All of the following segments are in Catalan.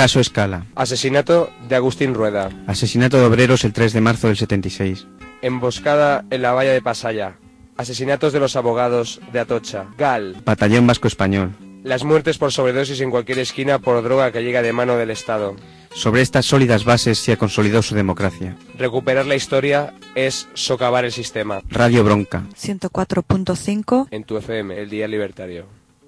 Caso Escala. Asesinato de Agustín Rueda. Asesinato de obreros el 3 de marzo del 76. Emboscada en la valla de Pasaya. Asesinatos de los abogados de Atocha. GAL. Batallón Vasco Español. Las muertes por sobredosis en cualquier esquina por droga que llega de mano del Estado. Sobre estas sólidas bases se ha consolidado su democracia. Recuperar la historia es socavar el sistema. Radio Bronca. 104.5 en tu FM, el Día Libertario.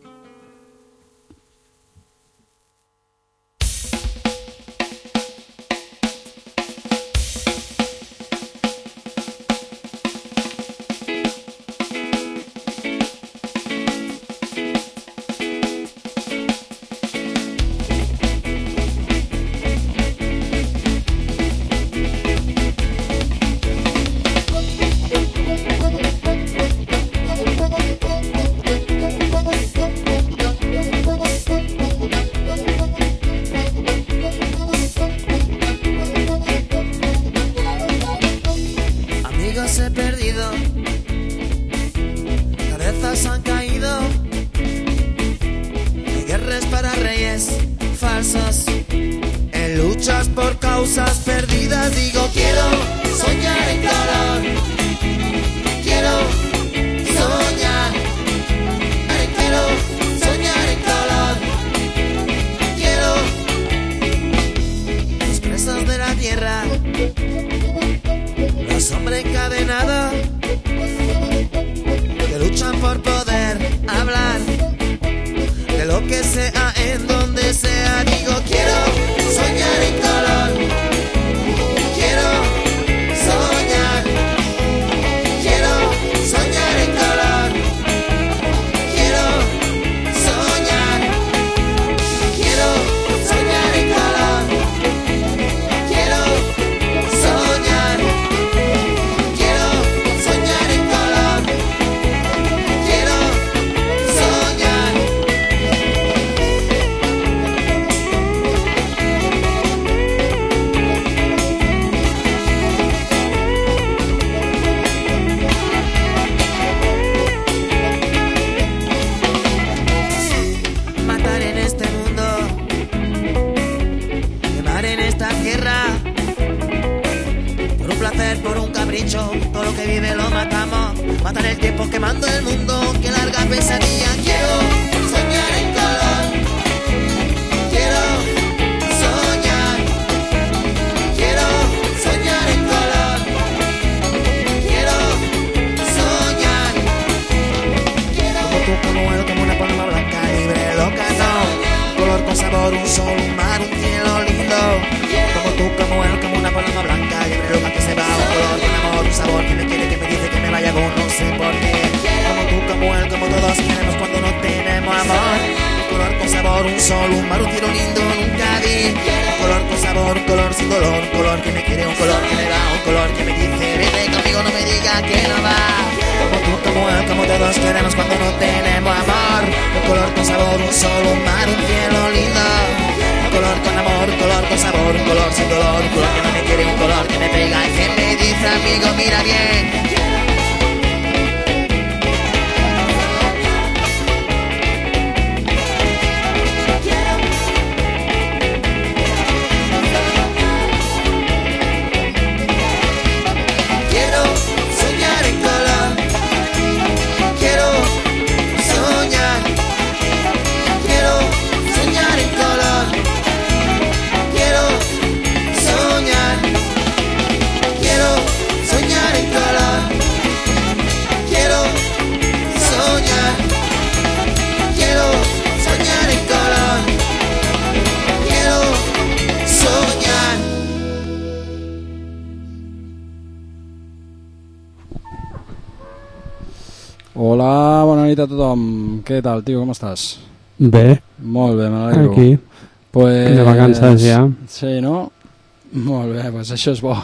Hola, bona nit a tothom. Què tal, tio? Com estàs? Bé. Molt bé, m'alegro. Aquí. Pues... De vacances ja. Sí, no? Molt bé, pues això és bo.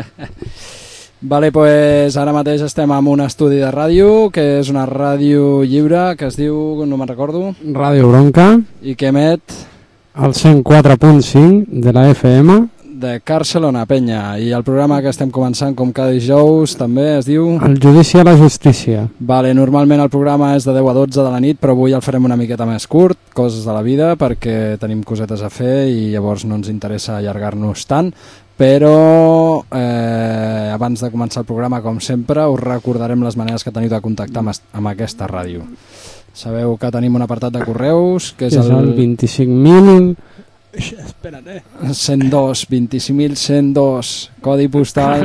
Vale, pues ara mateix estem en un estudi de ràdio, que és una ràdio lliure, que es diu, no me'n recordo... Ràdio Bronca. I que emet... El 104.5 de la FM. de Barcelona, penya. I el programa que estem començant, com cada dijous, també es diu... El judici a la justícia. Vale, normalment el programa és de 10 a 12 de la nit, però avui el farem una miqueta més curt, coses de la vida, perquè tenim cosetes a fer i llavors no ens interessa allargar-nos tant. Però abans de començar el programa, com sempre, us recordarem les maneres que teniu de contactar amb aquesta ràdio. Sabeu que tenim un apartat de correus, que és el 25.000... Espera't, 102, 25.102, codi postal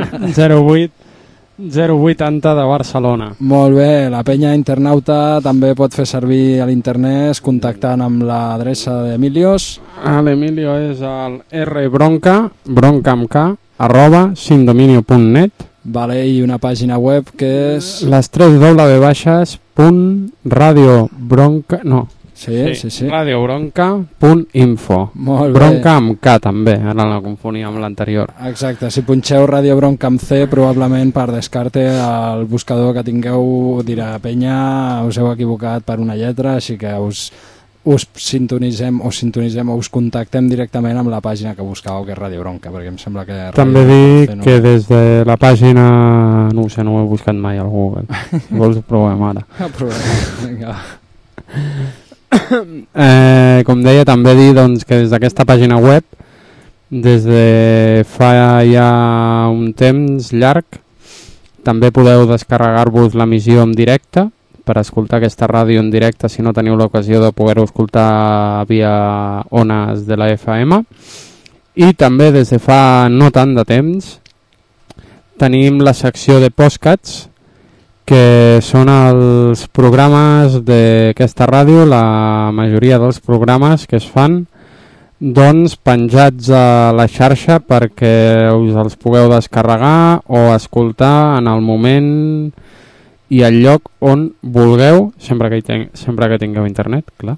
080 de Barcelona. Molt bé, la penya internauta també pot fer servir a l'internet contactant amb l'adreça d'Emilios. L'Emilio és el rbronca, @sindominio.net. Vale, i una pàgina web que és... Les 3 www.radiobronca... No. Sí. radiobronca.info. Molt bé. Bronca amb K també, ara la confonia amb l'anterior. Exacte, si punxeu Radio Bronca amb C, probablement per descarte el buscador que tingueu dirà penya, us heu equivocat per una lletra, així que us sintonitzem o us contactem directament amb la pàgina que buscàveu, que és Radio Bronca, perquè em sembla que... També dic que des de la pàgina, no ho sé, no ho he buscat mai al Google. Si vols ho provem ara. Vinga. Com deia, també dir doncs, que des d'aquesta pàgina web, des de fa ja un temps llarg, també podeu descarregar-vos l'emissió en directe per escoltar aquesta ràdio en directe si no teniu l'ocasió de poder-ho escoltar via ones de la FM. I també des de fa no tant de temps tenim la secció de podcasts, que són els programes d'aquesta ràdio, la majoria dels programes que es fan doncs penjats a la xarxa perquè us els pugueu descarregar o escoltar en el moment i al lloc on vulgueu, sempre que tingueu internet, clar.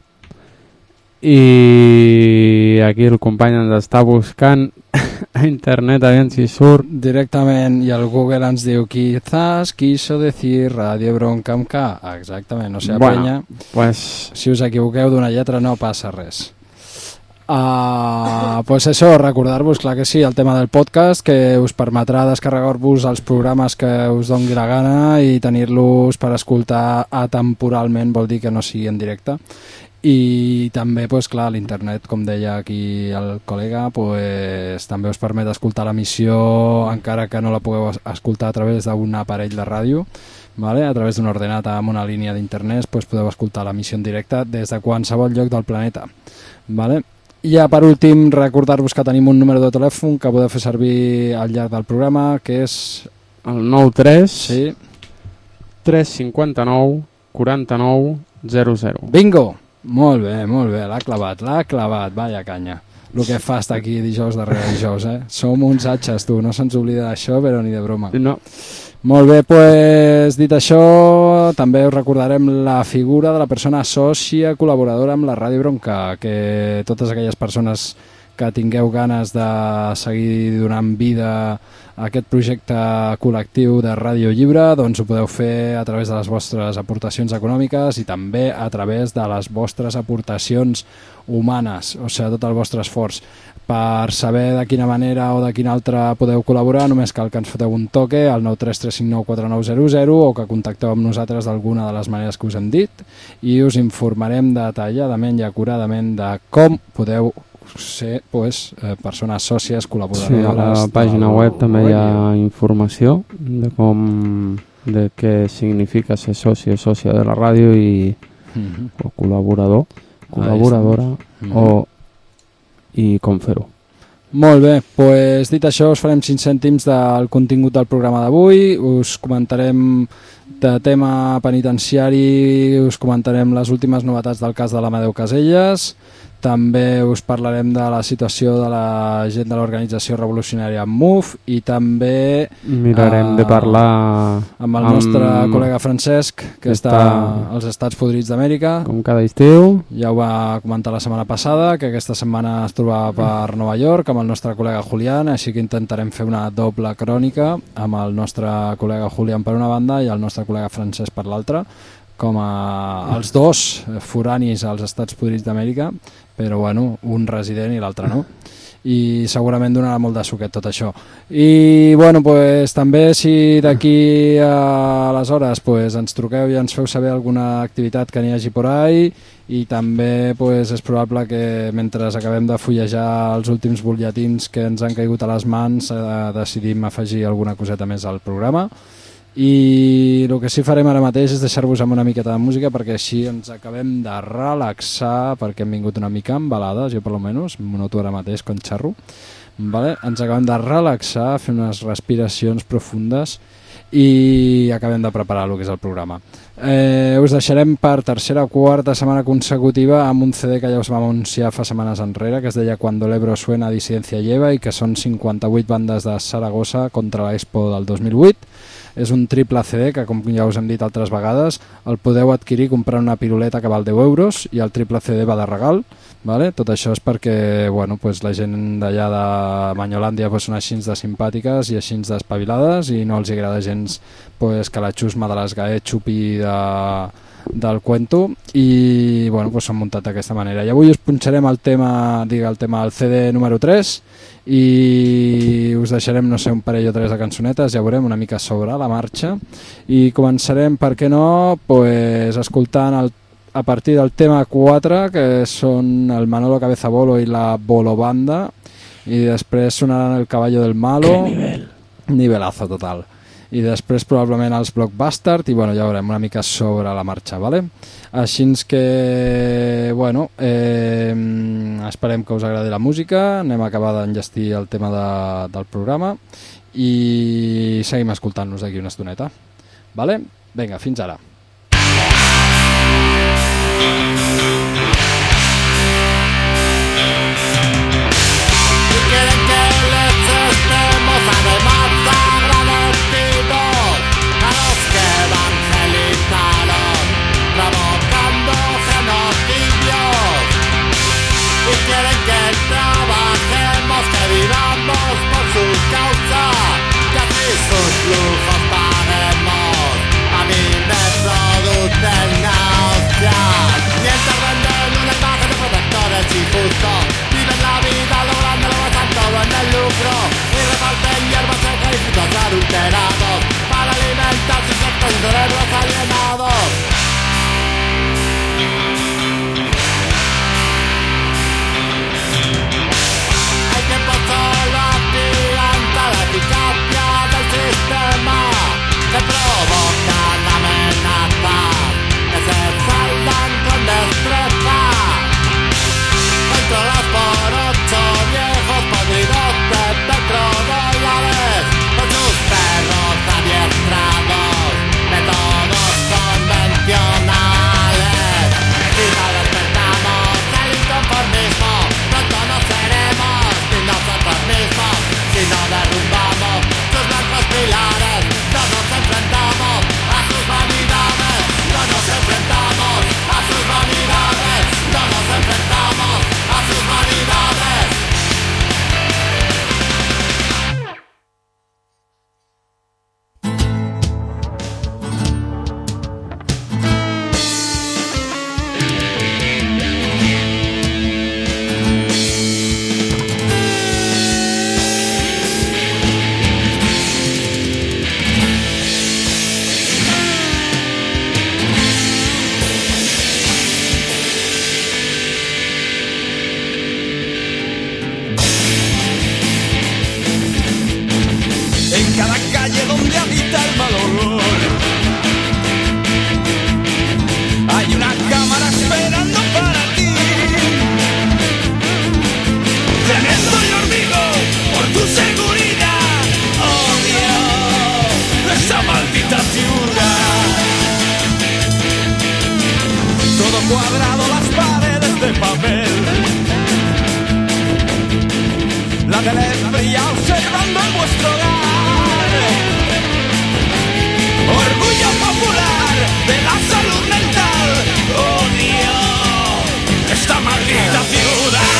I aquí el company ens està buscant a internet, aviam si surt directament, i el Google ens diu quizás quiso decir Radio Bronca amb K. Exactament, o sigui, bueno, penya, pues... si us equivoqueu d'una lletra no passa res. Pues això, recordar-vos, clar que sí, el tema del podcast, que us permetrà descarregar-vos els programes que us doni la gana i tenir-los per escoltar atemporalment, vol dir que no sigui en directe. I també, pues, clar, l'internet, com deia aquí el col·lega, pues, també us permet escoltar l'emissió encara que no la pugueu escoltar a través d'un aparell de ràdio, vale? A través d'un ordenat amb una línia d'internet, pues, podeu escoltar l'emissió en directe des de qualsevol lloc del planeta, vale? I ja per últim recordar-vos que tenim un número de telèfon que podeu fer servir al llarg del programa, que és el 93 sí. 359 49 00. Bingo! Molt bé, l'ha clavat, vaya canya. El que fa estar aquí dijous darrere dijous, Som uns atxes, tu, no se'ns oblida d'això, però ni de broma. No. Molt bé, pues, dit això, també us recordarem la figura de la persona sòcia col·laboradora amb la Ràdio Bronca, que totes aquelles persones que tingueu ganes de seguir donant vida a aquest projecte col·lectiu de Ràdio Lliure, doncs ho podeu fer a través de les vostres aportacions econòmiques i també a través de les vostres aportacions humanes, o sigui, tot el vostre esforç. Per saber de quina manera o de quina altra podeu col·laborar, només cal que ens foteu un toque al 933594900 o que contacteu amb nosaltres d'alguna de les maneres que us hem dit i us informarem detalladament i acuradament de com podeu ser, pues, persones sòcies col·laboradores. Sí, a la pàgina web també hi ha informació de què significa ser soci o sòcia de la ràdio o col·laboradora i com fer-ho. Molt bé, doncs dit això, us farem 5 cèntims del contingut del programa d'avui, us comentarem de tema penitenciari, us comentarem les últimes novetats del cas de l'Amadeu Caselles, també us parlarem de la situació de la gent de l'organització revolucionària MUF i també mirarem de parlar amb el nostre col·lega Francesc, que està als Estats Podrits d'Amèrica. Com cada estiu. Ja ho va comentar la setmana passada, que aquesta setmana es trobava per Nova York amb el nostre col·lega Julián, així que intentarem fer una doble crònica amb el nostre col·lega Julián per una banda i el nostre col·lega Francesc per l'altra, com els dos foranis als Estats Podrits d'Amèrica, però bueno, un resident i l'altre no. i segurament donarà molt de suquet tot això. I bueno, pues, també si d'aquí a les hores pues, ens truqueu i ens feu saber alguna activitat que n'hi hagi por ahí, i també pues, és probable que mentre acabem de fullejar els últims butlletins que ens han caigut a les mans decidim afegir alguna coseta més al programa. I el que sí farem ara mateix és deixar-vos amb una miqueta de música perquè així ens acabem de relaxar, perquè hem vingut una mica embalades, jo per almenys m'ho noto ara mateix con xarro, vale? Ens acabem de relaxar, fer unes respiracions profundes i acabem de preparar el que és el programa. Us deixarem per tercera o quarta setmana consecutiva amb un CD que ja us vam anunciar fa setmanes enrere, que es deia Cuando el Ebro suena, Disidencia lleva, i que són 58 bandes de Saragossa contra l'Expo del 2008. És un triple CD que, com ja us hem dit altres vegades, el podeu adquirir comprant una piruleta que val 10 euros i el triple CD va de regal. Vale? Tot això és perquè bueno, pues, la gent d'allà de Manyolàndia pues, són així de simpàtiques i així d'espavilades i no els agrada gens pues, que la xusma de les GAE xupi del cuento i bueno, pues, s'han muntat d'aquesta manera. I avui us punxarem el tema del CD número 3 i us deixarem, no sé, un parell o tres de cançonetes, ja veurem una mica sobre la marxa, i començarem, per què no, pues, escoltant a partir del tema 4, que són el Manolo Cabezabolo i la Bolo Banda, i després sonaran el Caballo del Malo, nivelazo total, i després probablement els Blockbusters, i bueno, ja veurem una mica sobre la marxa, vale? Així que, bueno, esperem que us agradi la música, anem a acabar d'enllestir el tema del programa i seguim escoltant-nos d'aquí una estoneta. Vale? Vinga, fins ara. Quieren que trabajemos, que vivamos por su causa, que así sus lujos paguemos. A mí me producen náuseas, mientras venden una imagen de protectores y justo viven la vida logrando lo basan todo en el lucro y reparten hierbas seca y frutos adulterados para alimentar sus sectos y cerebros alienados. Solo atiranta la eficacia del sistema que provocan amenazas que se saldan con destreza, controlados por 8 viejos podridos de petrodólares, con sus perros adiestrados, métodos convencionales. Si no despertamos el inconformismo, pronto no seremos nosotros mismos. Si no derrumbamos sus blancos pilares, no nos enfrentamos a sus vanidades. No nos enfrentamos a sus vanidades. No nos enfrentamos a sus vanidades. Cuadrado las paredes de papel, la tele fría observando en vuestro hogar. Orgullo popular de la salud mental, odio esta maldita ciudad.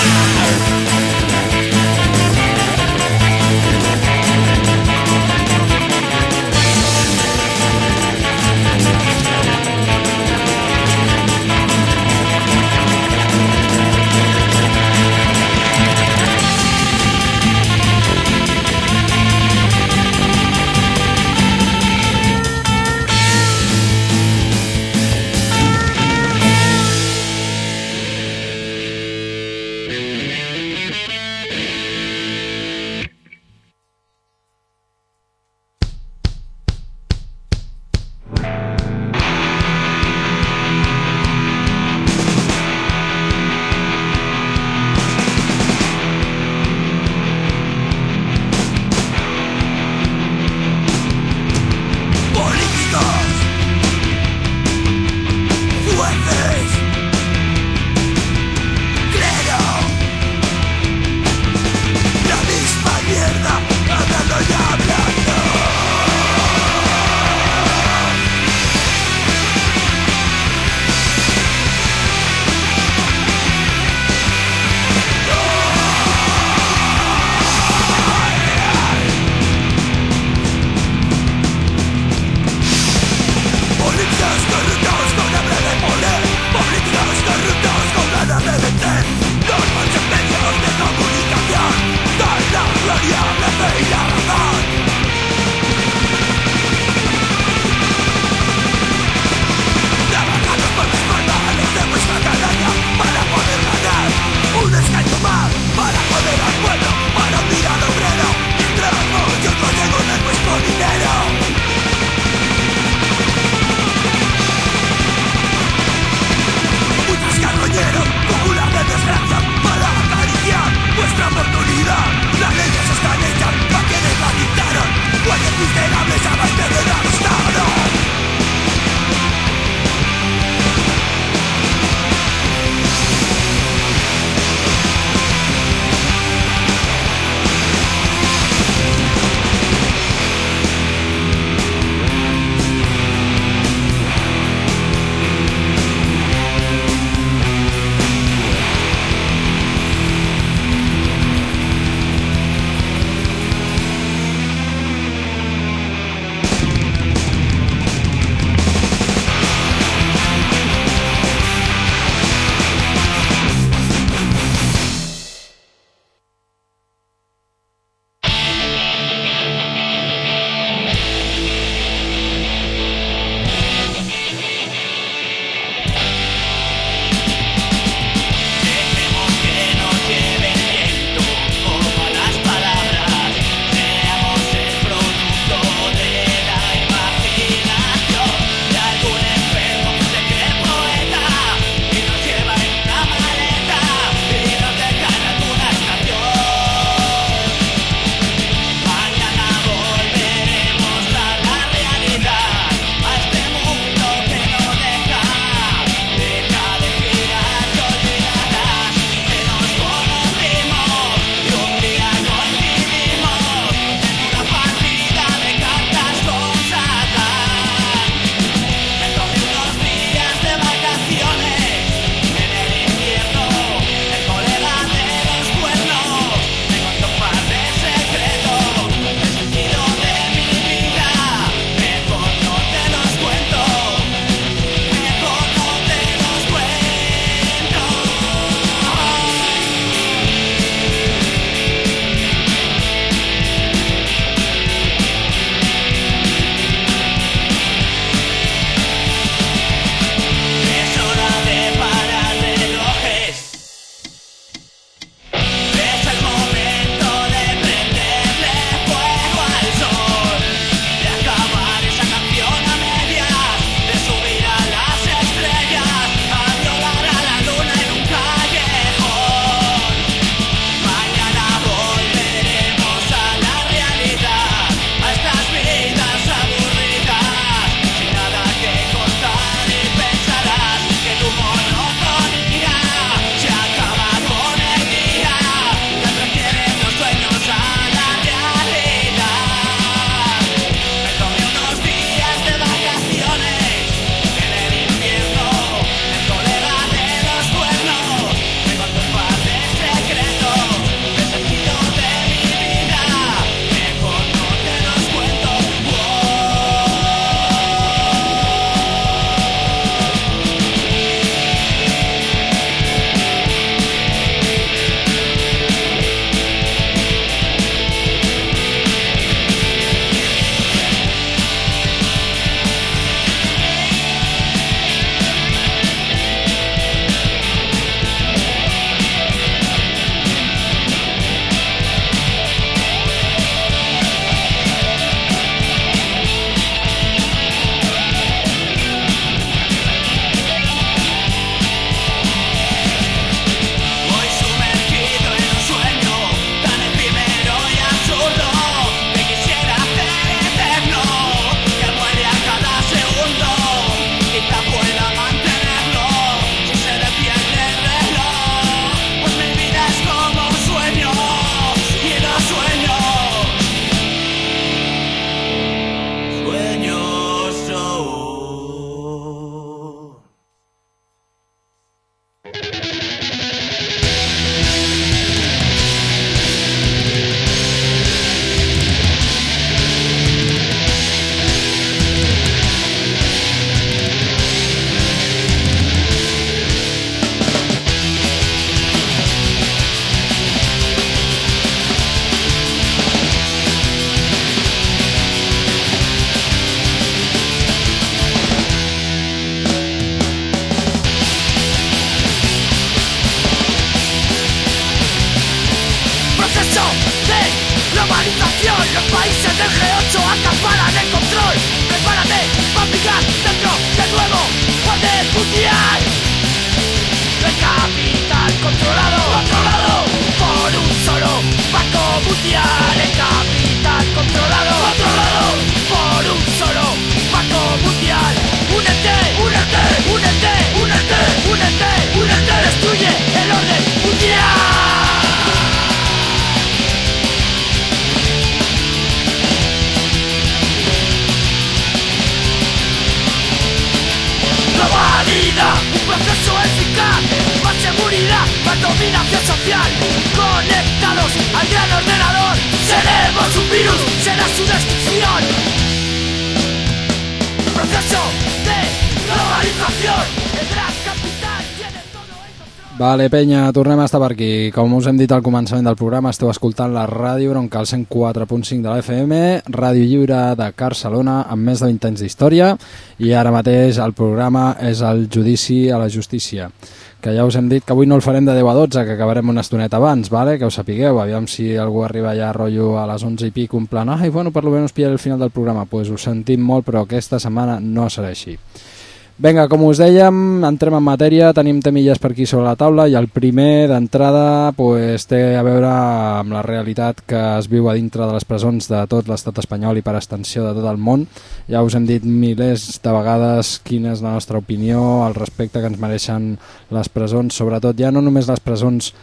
proceso de globalización. Los países del G8 acaparan el control. Prepárate para pillar dentro del nuevo orden mundial. El capital controlado por un solo banco mundial. El capital controlado por un solo banco mundial. Únete, destruye el orden mundial. Globalidad, un proceso eficaz, más seguridad, más dominación social. Conectados al gran ordenador, seremos un virus, será su destrucción. Proceso de globalització, el gran capital tiene todo el control. Vale, penya, tornem a estar per aquí. Com us hem dit al començament del programa, esteu escoltant la Ràdio Bronca, el 104.5 de la FM, Ràdio Lliure de Barcelona, amb més de 20 anys d'història, i ara mateix el programa és el Judici a la Justícia, que ja us hem dit que avui no el farem de 10 a 12, que acabarem una estoneta abans, vale? Que ho sapigueu, aviam si algú arriba ja rotllo a les 11 i pic, un plan, bueno, per lo menos pillaré el final del programa. Pues ho sentim molt, però aquesta setmana no serà així. Vinga, com us dèiem, entrem en matèria, tenim temilles per aquí sobre la taula, i el primer d'entrada pues, té a veure amb la realitat que es viu a dintre de les presons de tot l'estat espanyol i per extensió de tot el món. Ja us hem dit milers de vegades quina és la nostra opinió al respecte que ens mereixen les presons, sobretot ja no només les presons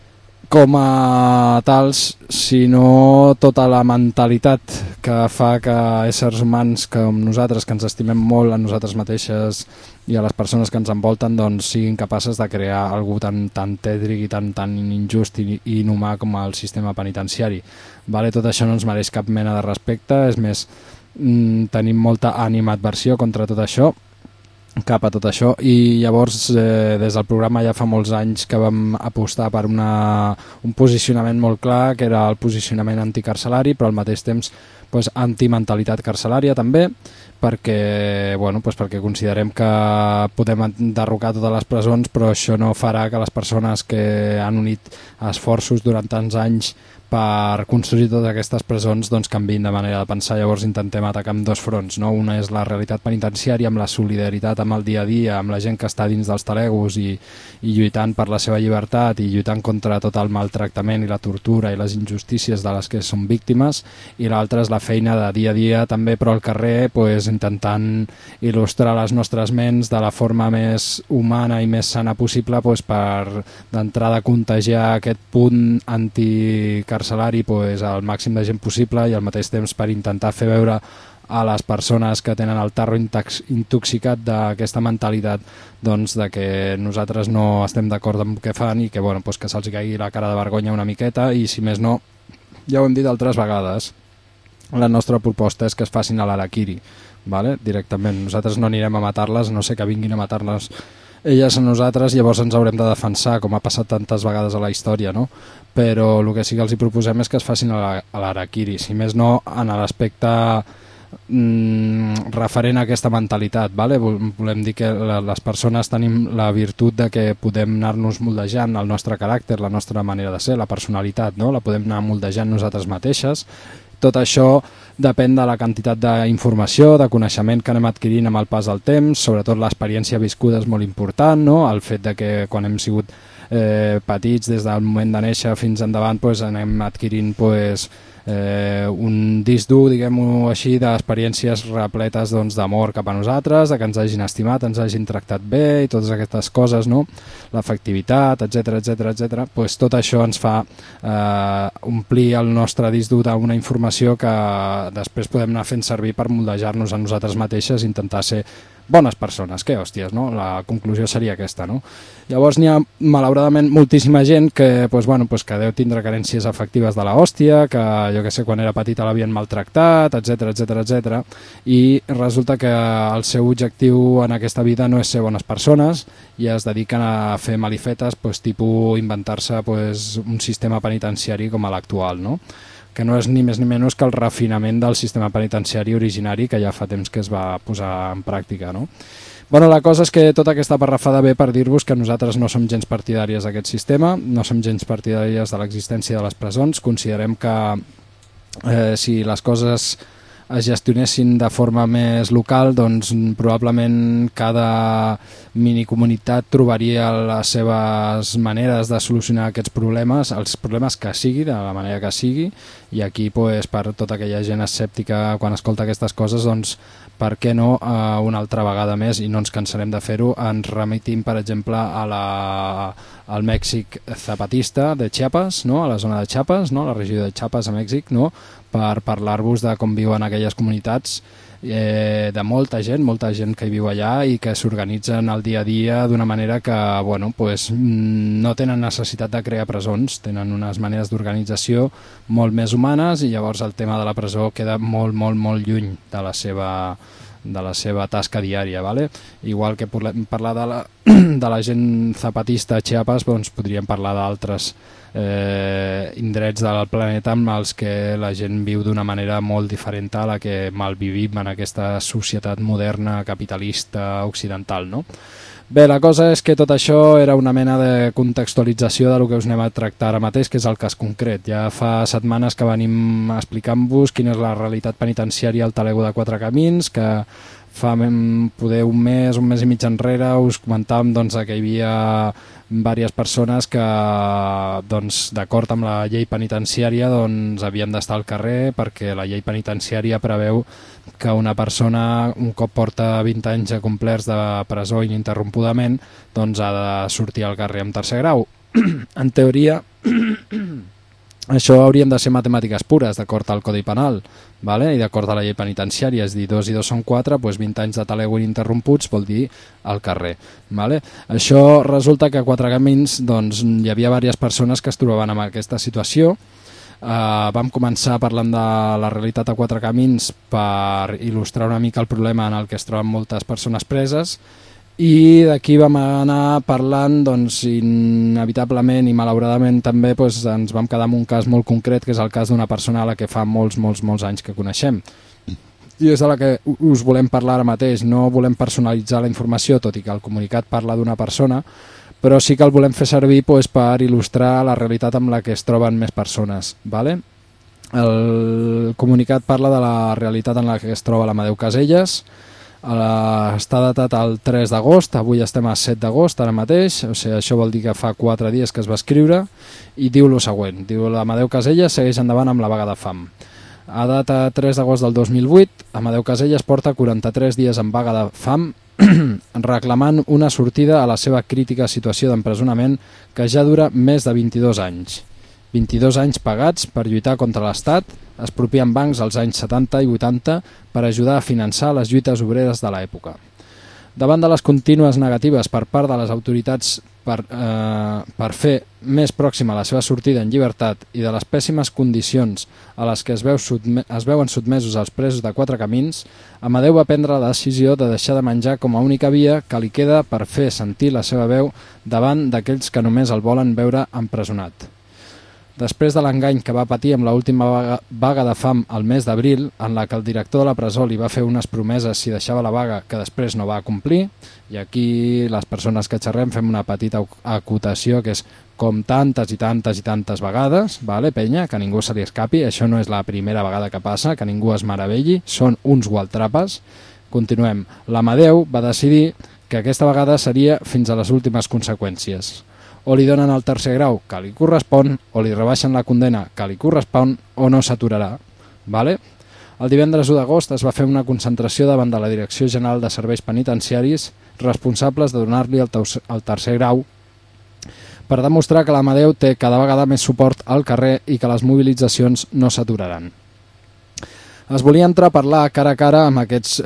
com a tals, sinó tota la mentalitat que fa que éssers humans com nosaltres, que ens estimem molt a nosaltres mateixes i a les persones que ens envolten, doncs siguin capaces de crear algú tan tètric i tan injust i inhumà com el sistema penitenciari. Vale? Tot això no ens mereix cap mena de respecte, és més, tenim molta animadversió contra tot això, cap a tot això, i llavors des del programa ja fa molts anys que vam apostar per un posicionament molt clar, que era el posicionament anticarcelari, però al mateix temps pues, antimentalitat carcelària també, perquè, bueno, pues perquè considerem que podem enderrocar totes les presons, però això no farà que les persones que han unit esforços durant tants anys per construir totes aquestes presons doncs canviïn de manera de pensar. Llavors intentem atacar amb dos fronts, no? Una és la realitat penitenciària amb la solidaritat amb el dia a dia, amb la gent que està dins dels talegos i lluitant per la seva llibertat i lluitant contra tot el maltractament i la tortura i les injustícies de les que són víctimes, i l'altra és la feina de dia a dia també, però al carrer, pues, intentant il·lustrar les nostres ments de la forma més humana i més sana possible, pues, per d'entrada contagiar aquest punt anticarcelari pues, al màxim de gent possible, i al mateix temps per intentar fer veure a les persones que tenen el tarro intoxicat d'aquesta mentalitat doncs, de que nosaltres no estem d'acord amb el que fan i que, bueno, pues, que se'ls caigui la cara de vergonya una miqueta, i si més no, ja ho hem dit altres vegades, la nostra proposta és que es facin a l'harakiri, vale? Directament. Nosaltres no anirem a matar-les, no sé que vinguin a matar-les elles a nosaltres, llavors ens haurem de defensar, com ha passat tantes vegades a la història, no? Però el que sí que els hi proposem és que es facin a l'harakiri, si més no en l'aspecte referent a aquesta mentalitat, vale? Volem dir que les persones tenim la virtut de que podem anar-nos moldejant el nostre caràcter, la nostra manera de ser, la personalitat, no? La podem anar moldejant nosaltres mateixes. Tot això depèn de la quantitat d'informació, de coneixement que anem adquirint amb el pas del temps, sobretot l'experiència viscuda és molt important, no? El fet de que quan hem sigut petits, des del moment de néixer fins endavant, pues, anem adquirint pues, un disc dur, diguem-ho així, d'experiències repletes doncs, d'amor cap a nosaltres, de que ens hagin estimat, ens hagin tractat bé i totes aquestes coses, no? L'afectivitat, etc. Pues, tot això ens fa omplir el nostre disc dur d'una informació que després podem anar fent servir per moldejar-nos a nosaltres mateixes i intentar ser bones persones, que hòsties, no? La conclusió seria aquesta, no? Llavors n'hi ha, malauradament, moltíssima gent que, pues, bueno, pues, que deu tindre carències afectives de la hòstia, que jo que sé, quan era petita l'havien maltractat, etc. I resulta que el seu objectiu en aquesta vida no és ser bones persones i es dediquen a fer malifetes, pues, tipus inventar-se pues, un sistema penitenciari com l'actual, no? Que no és ni més ni menys que el refinament del sistema penitenciari originari que ja fa temps que es va posar en pràctica, no? Bueno, la cosa és que tota aquesta parrafada ve per dir-vos que nosaltres no som gens partidàries d'aquest sistema, no som gens partidàries de l'existència de les presons. Considerem que si les coses es gestionessin de forma més local, doncs probablement cada minicomunitat trobaria les seves maneres de solucionar aquests problemes, els problemes que sigui, de la manera que sigui, i aquí pues, per tota aquella gent escèptica quan escolta aquestes coses, doncs per què no una altra vegada més, i no ens cansarem de fer-ho, ens remitim per exemple al Mèxic zapatista de Chiapas, no? A la zona de Chiapas, no? La regió de Chiapas a Mèxic, no? Per parlar-vos de com viuen aquelles comunitats, de molta gent que hi viu allà i que s'organitzen al dia a dia d'una manera que bueno, pues, no tenen necessitat de crear presons, tenen unes maneres d'organització molt més humanes i llavors el tema de la presó queda molt lluny de la seva tasca diària, vale? Igual que parlar de la gent zapatista a Chiapas, doncs podríem parlar d'altres indrets del planeta amb els que la gent viu d'una manera molt diferent a la que malvivim en aquesta societat moderna capitalista occidental, no? Bé, la cosa és que tot això era una mena de contextualització del que us anem a tractar ara mateix, que és el cas concret. Ja fa setmanes que venim explicant-vos quina és la realitat penitenciària al Talego de Quatre Camins, que fa poder un mes i mig enrere us comentàvem doncs, que hi havia diverses persones que doncs, d'acord amb la llei penitenciària doncs, havien d'estar al carrer perquè la llei penitenciària preveu que una persona un cop porta 20 anys complerts de presó ininterrompudament doncs, ha de sortir al carrer amb tercer grau. En teoria això haurien de ser matemàtiques pures d'acord al Codi Penal, vale? I d'acord a la llei penitenciària, és dir, 2 i 2 són 4, doncs 20 anys de talego ininterromputs vol dir al carrer. Vale? Això resulta que a Quatre Camins doncs, hi havia diverses persones que es trobaven en aquesta situació. Vam començar parlant de la realitat a Quatre Camins per il·lustrar una mica el problema en el que es troben moltes persones preses, i d'aquí vam anar parlant doncs, inevitablement i malauradament també doncs, ens vam quedar amb un cas molt concret, que és el cas d'una persona a la que fa molts anys que coneixem i és de la que us volem parlar ara mateix. No volem personalitzar la informació, tot i que el comunicat parla d'una persona, però sí que el volem fer servir doncs, per il·lustrar la realitat amb la que es troben més persones, vale? El comunicat parla de la realitat en la que es troba l'Amadeu Caselles. Està datat el 3 d'agost, avui estem a 7 d'agost ara mateix, o sigui, això vol dir que fa 4 dies que es va escriure, i diu el següent, diu: l'Amadeu Caselles segueix endavant amb la vaga de fam. A data 3 d'agost del 2008, Amadeu Caselles porta 43 dies en vaga de fam reclamant una sortida a la seva crítica situació d'empresonament que ja dura més de 22 anys. 22 anys pagats per lluitar contra l'Estat, expropiant bancs als anys 70 i 80 per ajudar a finançar les lluites obreres de l'època. Davant de les contínues negatives per part de les autoritats per fer més pròxima la seva sortida en llibertat i de les pèssimes condicions a les que es veuen sotmesos els presos de Quatre Camins, Amadeu va prendre la decisió de deixar de menjar com a única via que li queda per fer sentir la seva veu davant d'aquells que només el volen veure empresonat. Després de l'engany que va patir amb l'última vaga de fam al mes d'abril, en la que el director de la presó li va fer unes promeses si deixava la vaga que després no va complir, i aquí les persones que xerrem fem una petita acotació, que és com tantes vegades, vale, penya, que ningú se li escapi, això no és la primera vegada que passa, que ningú es meravelli, són uns gualtrapes. Continuem. L'Amadeu va decidir que aquesta vegada seria fins a les últimes conseqüències. O li donen el tercer grau que li correspon, o li rebaixen la condena que li correspon, o no s'aturarà. Vale? El divendres 1 d'agost es va fer una concentració davant de la Direcció General de Serveis Penitenciaris, responsables de donar-li el tercer grau, per demostrar que l'Amadeu té cada vegada més suport al carrer i que les mobilitzacions no s'aturaran. Es volia entrar a parlar cara a cara amb aquests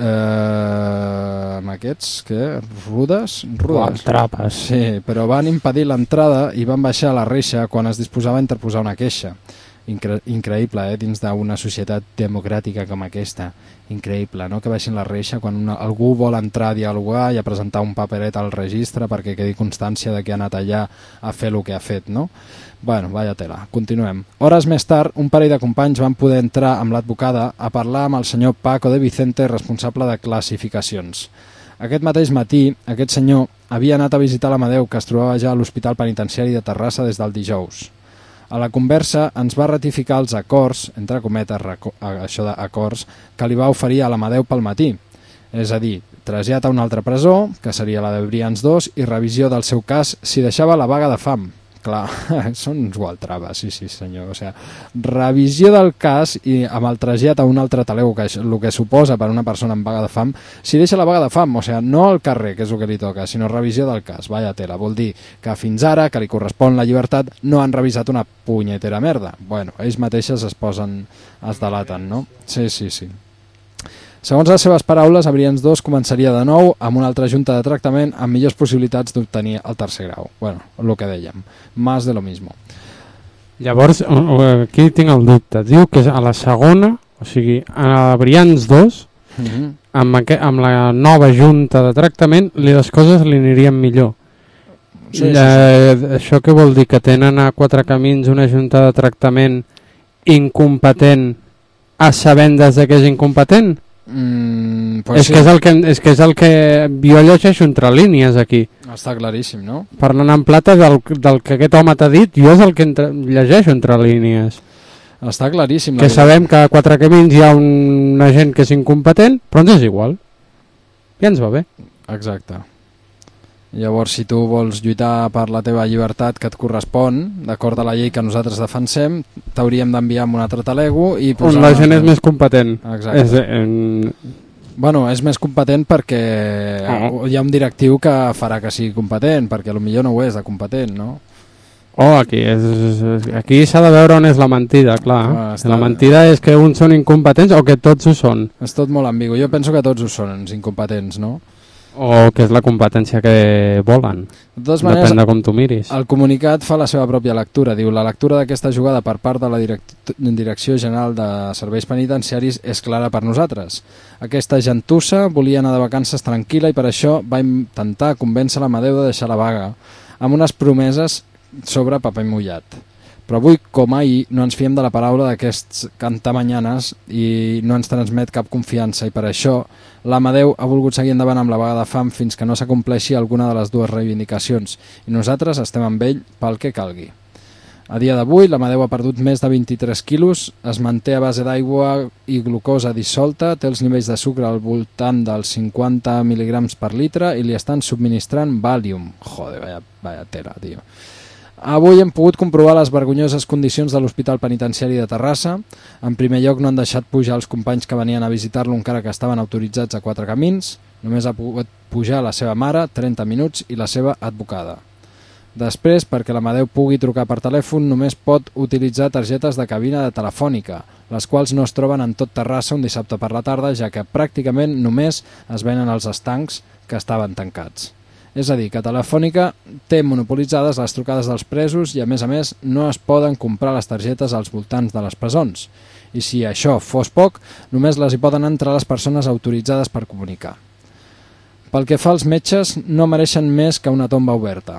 rudes? Trapes. Sí, però van impedir l'entrada i van baixar la reixa quan es disposava a interposar una queixa. Increïble, dins d'una societat democràtica com aquesta. Increïble, no?, que baixin la reixa quan algú vol entrar a dialogar i a presentar un paperet al registre perquè quedi constància de que ha anat allà a fer el que ha fet, no? Bueno, vaya tela. Continuem. Hores més tard, un parell de companys van poder entrar amb l'advocada a parlar amb el senyor Paco de Vicente, responsable de classificacions. Aquest mateix matí, aquest senyor havia anat a visitar l'Amadeu, que es trobava ja a l'Hospital Penitenciari de Terrassa des del dijous. A la conversa ens va ratificar els acords, entre cometes, això d'acords, que li va oferir a l'Amadeu pel matí. És a dir, trasllat a una altra presó, que seria la de Brians 2, i revisió del seu cas si deixava la vaga de fam. Clar, són uns gualtraves, sí senyor. O sigui, revisió del cas i amb el trasllat a un altre talego, que és el que suposa per una persona amb vaga de fam, si deixa la vaga de fam, o sigui, no al carrer, que és el que li toca, sinó revisió del cas. Vaya tela, vol dir que fins ara, que li correspon la llibertat, no han revisat una punyetera merda. Bueno, ells mateixes es delaten, no? Sí. Segons les seves paraules, a Brians 2 començaria de nou amb una altra junta de tractament amb millors possibilitats d'obtenir el tercer grau. Bueno, el que dèiem, más de lo mismo. Llavors, aquí tinc el dubte. Diu que a la segona, o sigui, a Brians 2, amb la nova junta de tractament, les coses li anirien millor. Sí. Això què vol dir? Que tenen a Quatre Camins una junta de tractament incompetent a sabendes de que és incompetent? Pues és que és el que jo llegeixo entre línies aquí. Està claríssim, no? Parlant en plata del que aquest home t'ha dit, jo és el que llegeixo entre línies. Està claríssim. Que sabem que a Quatre Camins hi ha una gent que és incompetent, però ens és igual. Ja ens va bé. Exacte. Llavors, si tu vols lluitar per la teva llibertat que et correspon, d'acord a la llei que nosaltres defensem, t'hauríem d'enviar amb un altre talego i on la gent és més competent. Exacte. Bueno, és més competent perquè hi ha un directiu que farà que sigui competent, perquè potser no ho és de competent, no? Aquí s'ha de veure on és la mentida, clar. La mentida és que uns són incompetents o que tots ho són. És tot molt ambigu. Jo penso que tots ho són, els incompetents, no? O que és la competència que volen. De totes maneres, depèn de com tu miris. El comunicat fa la seva pròpia lectura. Diu, la lectura d'aquesta jugada per part de la Direcció General de Serveis Penitenciaris és clara per nosaltres. Aquesta gentussa volia anar de vacances tranquil·la i per això va intentar convèncer l'Amadeu de deixar la vaga, amb unes promeses sobre paper mullat. Però avui, com ahir, no ens fiem de la paraula d'aquests cantamanyanes i no ens transmet cap confiança i per això l'Amadeu ha volgut seguir endavant amb la vaga de fam fins que no s'acompleixi alguna de les dues reivindicacions i nosaltres estem amb ell pel que calgui. A dia d'avui, l'Amadeu ha perdut més de 23 quilos, es manté a base d'aigua i glucosa dissolta, té els nivells de sucre al voltant dels 50 mg per litre i li estan subministrant Valium. Joder, vaya tela, tio. Avui hem pogut comprovar les vergonyoses condicions de l'Hospital Penitenciari de Terrassa. En primer lloc, no han deixat pujar els companys que venien a visitar-lo encara que estaven autoritzats a Quatre Camins. Només ha pogut pujar la seva mare, 30 minuts, i la seva advocada. Després, perquè l'Amadeu pugui trucar per telèfon, només pot utilitzar targetes de cabina de telefònica, les quals no es troben en tot Terrassa un dissabte per la tarda, ja que pràcticament només es venen als estancs que estaven tancats. És a dir, que Telefònica té monopolitzades les trucades dels presos i, a més, no es poden comprar les targetes als voltants de les presons. I si això fos poc, només les hi poden entrar les persones autoritzades per comunicar. Pel que fa als metges, no mereixen més que una tomba oberta.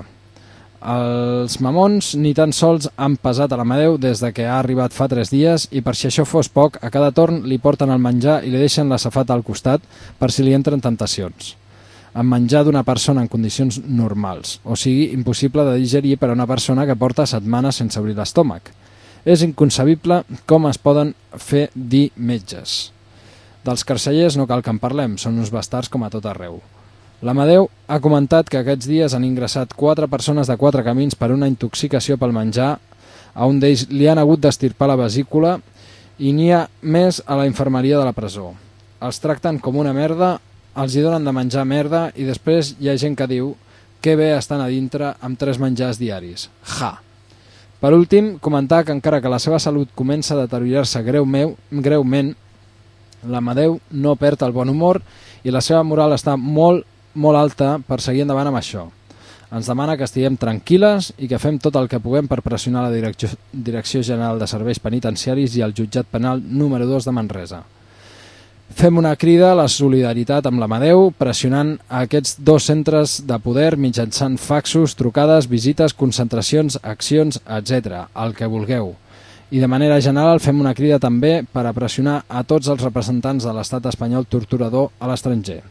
Els mamons ni tan sols han pesat a l'Amadeu des de que ha arribat fa 3 dies i per si això fos poc, a cada torn li porten el menjar i li deixen la safata al costat per si li entren tentacions. Amb menjar d'una persona en condicions normals, o sigui, impossible de digerir per a una persona que porta setmanes sense obrir l'estómac. És inconcebible com es poden fer dir metges. Dels carcellers no cal que en parlem, són uns bastards com a tot arreu. L'Amadeu ha comentat que aquests dies han ingressat 4 persones de Quatre Camins per una intoxicació pel menjar, a un d'ells li han hagut d'estirpar la vesícula i n'hi ha més a la infermeria de la presó. Els tracten com una merda, els hi donen de menjar merda i després hi ha gent que diu que bé estan a dintre amb 3 menjars diaris. Ja! Per últim, comentar que encara que la seva salut comença a deteriorar-se greument, l'Amadeu no perd el bon humor i la seva moral està molt, molt alta per seguir endavant amb això. Ens demana que estiguem tranquil·les i que fem tot el que puguem per pressionar la Direcció General de Serveis Penitenciaris i el Jutjat Penal número 2 de Manresa. Fem una crida a la solidaritat amb l'Amadeu, pressionant a aquests 2 centres de poder mitjançant faxos, trucades, visites, concentracions, accions, etc. El que vulgueu. I de manera general fem una crida també per a pressionar a tots els representants de l'estat espanyol torturador a l'estranger.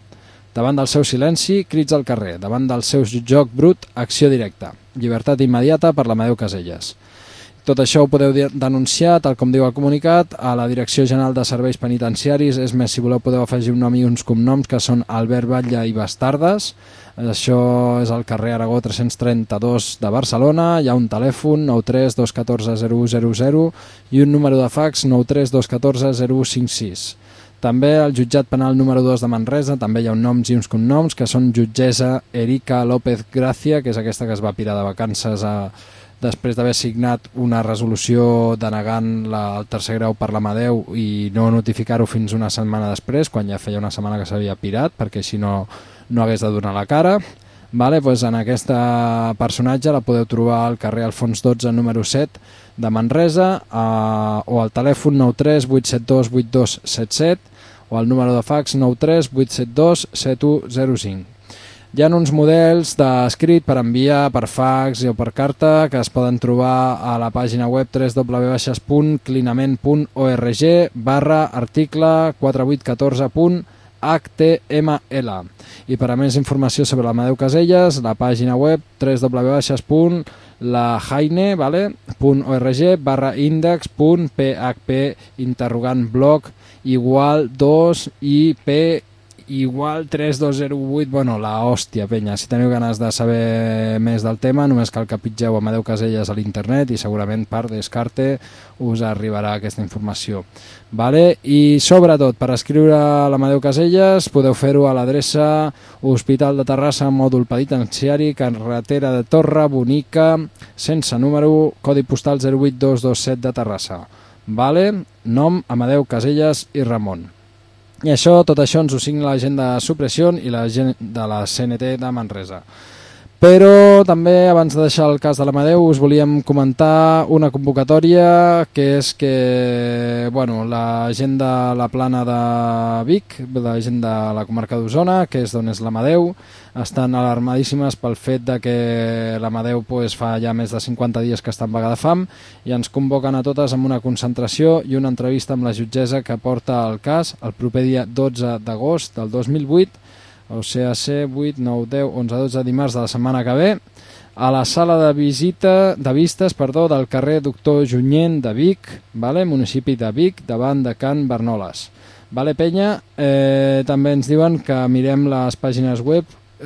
Davant del seu silenci, crits al carrer. Davant del seu joc brut, acció directa. Llibertat immediata per l'Amadeu Caselles. Tot això ho podeu denunciar, tal com diu el comunicat, a la Direcció General de Serveis Penitenciaris. És més, si voleu podeu afegir un nom i uns cognoms, que són Albert Batlle i Bastardes. Això és al carrer Aragó 332 de Barcelona. Hi ha un telèfon 93 214 0100 i un número de fax 93 214 0156. També al jutjat penal número 2 de Manresa també hi ha uns noms i uns cognoms, que són jutgessa Erika López Gracia, que és aquesta que es va pirar de vacances després d'haver signat una resolució denegant el tercer grau per l'Amadeu i no notificar-ho fins una setmana després, quan ja feia una setmana que s'havia pirat, perquè si no hagués de donar la cara. Vale, doncs en aquesta personatge la podeu trobar al carrer Alfons 12 número 7 de Manresa, o al telèfon 93 872 8277 o al número de fax 93 872 7105. Hi ha uns models d'escrit per enviar per fax o per carta que es poden trobar a la pàgina web www.clinament.org/article 4814.html. I per a més informació sobre l'Amadeu Caselles, la pàgina web www.lahaine.org/index.php/blog igual 2 IP igual 3208, bueno, la hòstia, penya. Si teniu ganes de saber més del tema, només cal que pitgeu Amadeu Caselles a l'internet i segurament per descarte us arribarà aquesta informació. Vale? I sobretot, per escriure a l'Amadeu Caselles podeu fer-ho a l'adreça Hospital de Terrassa, mòdul penitenciari, carretera de Torre Bonica, sense número, codi postal 08227 de Terrassa. Vale? Nom, Amadeu Caselles i Ramon. I això, tot això ens ho signa la gent de Supressió i la gent de la CNT de Manresa. Però també, abans de deixar el cas de l'Amadeu, us volíem comentar una convocatòria, que és que la gent de la Plana de Vic, la gent de la comarca d'Osona, que és d'on és l'Amadeu, estan alarmadíssimes pel fet de que l'Amadeu fa ja més de 50 dies que està en vaga de fam, i ens convoquen a totes amb una concentració i una entrevista amb la jutgessa que porta el cas el proper dia 12 d'agost del 2008, o sigui, 8, 9, 10, 11, 12 dimarts de la setmana que ve, a la sala de vistes del carrer Doctor Junyent de Vic, vale? Municipi de Vic, davant de Can Bernoles. Vale, penya? També ens diuen que mirem les pàgines web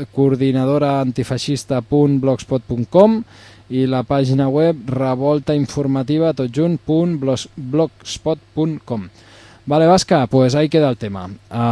coordinadoraantifeixista.blogspot.com i la pàgina web revoltainformativa.blogspot.com. Vale, Vasca, pues ahí queda el tema.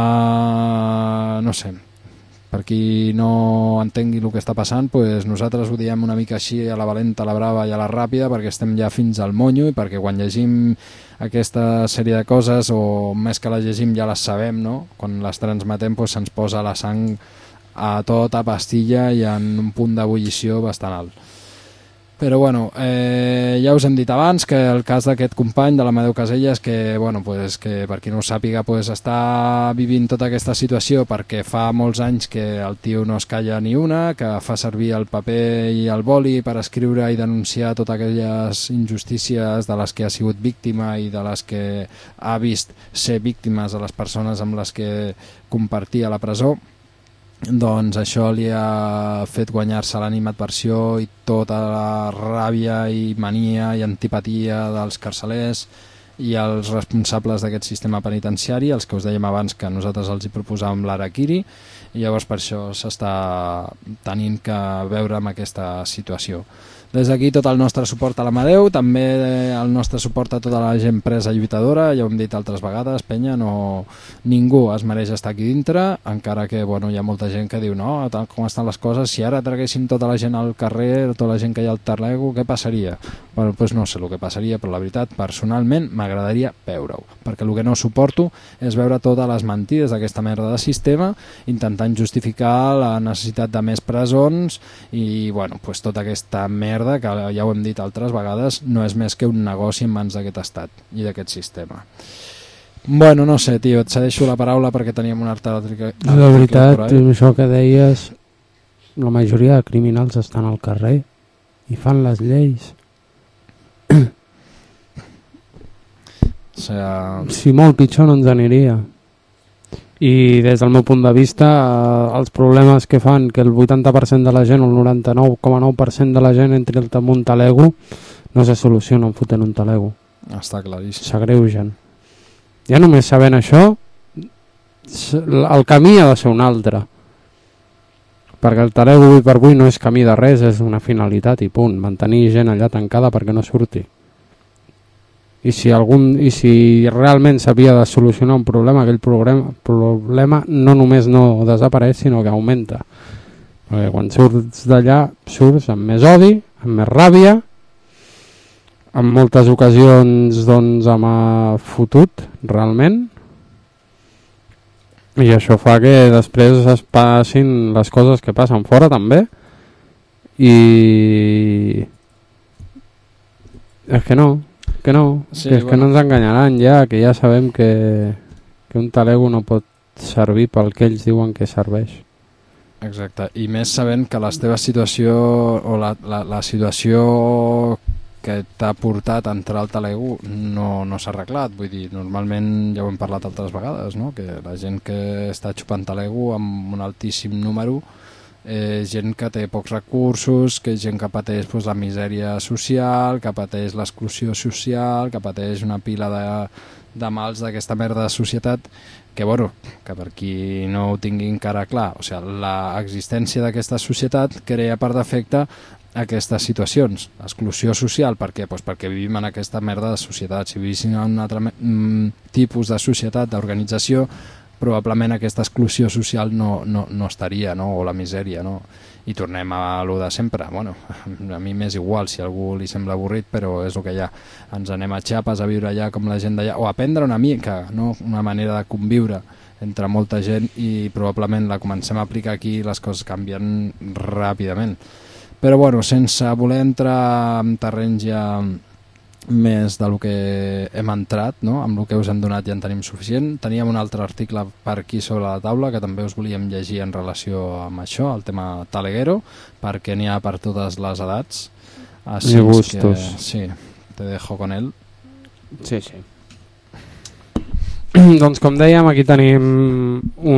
No sé, per qui no entengui el que està passant, pues nosaltres ho diem una mica així a la valenta, a la brava i a la ràpida, perquè estem ja fins al monyo i perquè quan llegim aquesta sèrie de coses, o més que les llegim ja les sabem, no? Quan les transmetem pues se'ns posa la sang a tota pastilla i en un punt d'ebullició bastant alt. Però bueno, ja us hem dit abans que el cas d'aquest company de l'Amadeu Caselles, que per qui no ho sàpiga està vivint tota aquesta situació perquè fa molts anys que el tio no es calla ni una, que fa servir el paper i el boli per escriure i denunciar totes aquelles injustícies de les que ha sigut víctima i de les que ha vist ser víctimes a les persones amb les que compartia la presó. Doncs això li ha fet guanyar-se l'animadversió i tota la ràbia i mania i antipatia dels carcelers i els responsables d'aquest sistema penitenciari, els que us dèiem abans que nosaltres els hi proposàvem l'Harakiri, i llavors per això s'està tenint que veure amb aquesta situació. Des d'aquí tot el nostre suport a l'Amadeu, també el nostre suport a tota la gent presa lluitadora, ja ho hem dit altres vegades, penya, ningú es mereix estar aquí dintre, encara que hi ha molta gent que diu no, tal com estan les coses, si ara traguéssim tota la gent al carrer, tota la gent que hi ha al Tarlego, què passaria? Doncs no sé el que passaria, però la veritat, personalment, m'agradaria veure-ho, perquè el que no suporto és veure totes les mentides d'aquesta merda de sistema, intentant justificar la necessitat de més presons i, tota aquesta merda que ja ho hem dit altres vegades, no és més que un negoci en mans d'aquest estat i d'aquest sistema. No sé, tio, et cedeixo la paraula perquè teníem un altre... La veritat, això que deies, la majoria de criminals estan al carrer i fan les lleis. Si molt pitjor no ens aniria. i des del meu punt de vista els problemes que fan que el 80% de la gent o el 99,9% de la gent entri al un talego no se solucionen fotent un talego. Està claríssim. S'agreugen. Ja només sabent això, el camí ha de ser un altre. Perquè el talego avui per avui no és camí de res, és una finalitat i punt. Mantenir gent allà tancada perquè no surti. I si realment s'havia de solucionar un problema, aquell problema no només no desapareix, sinó que augmenta. Perquè quan surts d'allà, surts amb més odi, amb més ràbia, en moltes ocasions doncs amb fotut realment, i això fa que després es passin les coses que passen fora també, i és que no, sí, que és que no ens enganyaran ja, que ja sabem que un talego no pot servir pel que ells diuen que serveix. Exacte, i més sabent que la teva situació o la situació que t'ha portat a entrar al talego no s'ha arreglat. Vull dir, normalment ja ho hem parlat altres vegades, no? Que la gent que està xupant talego amb un altíssim número gent que té pocs recursos, que gent que pateix doncs, la misèria social, que pateix l'exclusió social, que pateix una pila de mals d'aquesta merda de societat que, bueno, que per qui no ho tingui encara clar, o sigui, l'existència d'aquesta societat crea per defecte aquestes situacions. Exclusió social, per què? Doncs perquè vivim en aquesta merda de societat. Si vivim en un altre tipus de societat, d'organització, probablement aquesta exclusió social no estaria, no? O la misèria, no? I tornem a lo de sempre. Bueno, a mi m'és igual si a algú li sembla avorrit, però és el que hi ha. Ens anem a Chiapas a viure allà com la gent d'allà, o a aprendre una mica, no? Una manera de conviure entre molta gent, i probablement la comencem a aplicar aquí i les coses canvien ràpidament. Però bueno, sense voler entrar en terrenys ja més del que hem entrat, no? Amb el que us hem donat ja en tenim suficient. Teníem un altre article per aquí sobre la taula que també us volíem llegir en relació amb això, el tema taleguero, perquè n'hi ha per totes les edats. Així gustos. Que, sí, te dejo con él. Sí. Doncs com dèiem, aquí tenim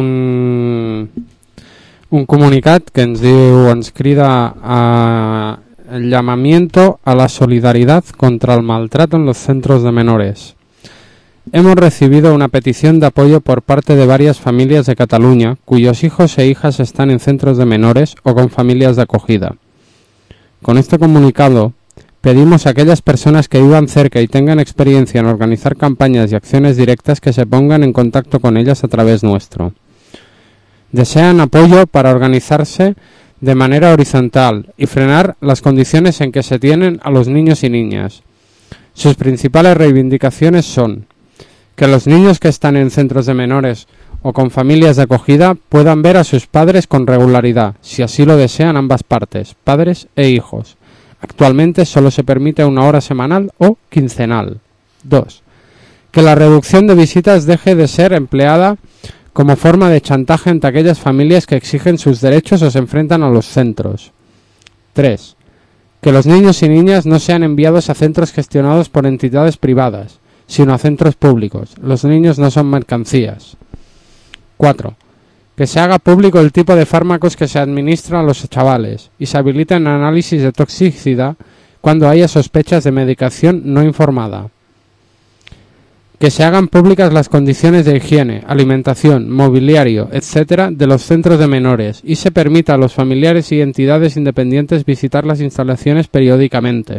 un comunicat que ens crida a el llamamiento a la solidaridad contra el maltrato en los centros de menores. Hemos recibido una petición de apoyo por parte de varias familias de Cataluña cuyos hijos e hijas están en centros de menores o con familias de acogida. Con este comunicado pedimos a aquellas personas que vivan cerca y tengan experiencia en organizar campañas y acciones directas que se pongan en contacto con ellas a través nuestro. Desean apoyo para organizarse de manera horizontal y frenar las condiciones en que se tienen a los niños y niñas. Sus principales reivindicaciones son que los niños que están en centros de menores o con familias de acogida puedan ver a sus padres con regularidad, si así lo desean ambas partes, padres e hijos. Actualmente solo se permite 1 hora semanal o quincenal. 2. Que la reducción de visitas deje de ser empleada como forma de chantaje ante aquellas familias que exigen sus derechos o se enfrentan a los centros. 3. Que los niños y niñas no sean enviados a centros gestionados por entidades privadas, sino a centros públicos. Los niños no son mercancías. 4. Que se haga público el tipo de fármacos que se administran a los chavales y se habiliten análisis de toxicidad cuando haya sospechas de medicación no informada. Que se hagan públicas las condiciones de higiene, alimentación, mobiliario, etc. de los centros de menores y se permita a los familiares y entidades independientes visitar las instalaciones periódicamente.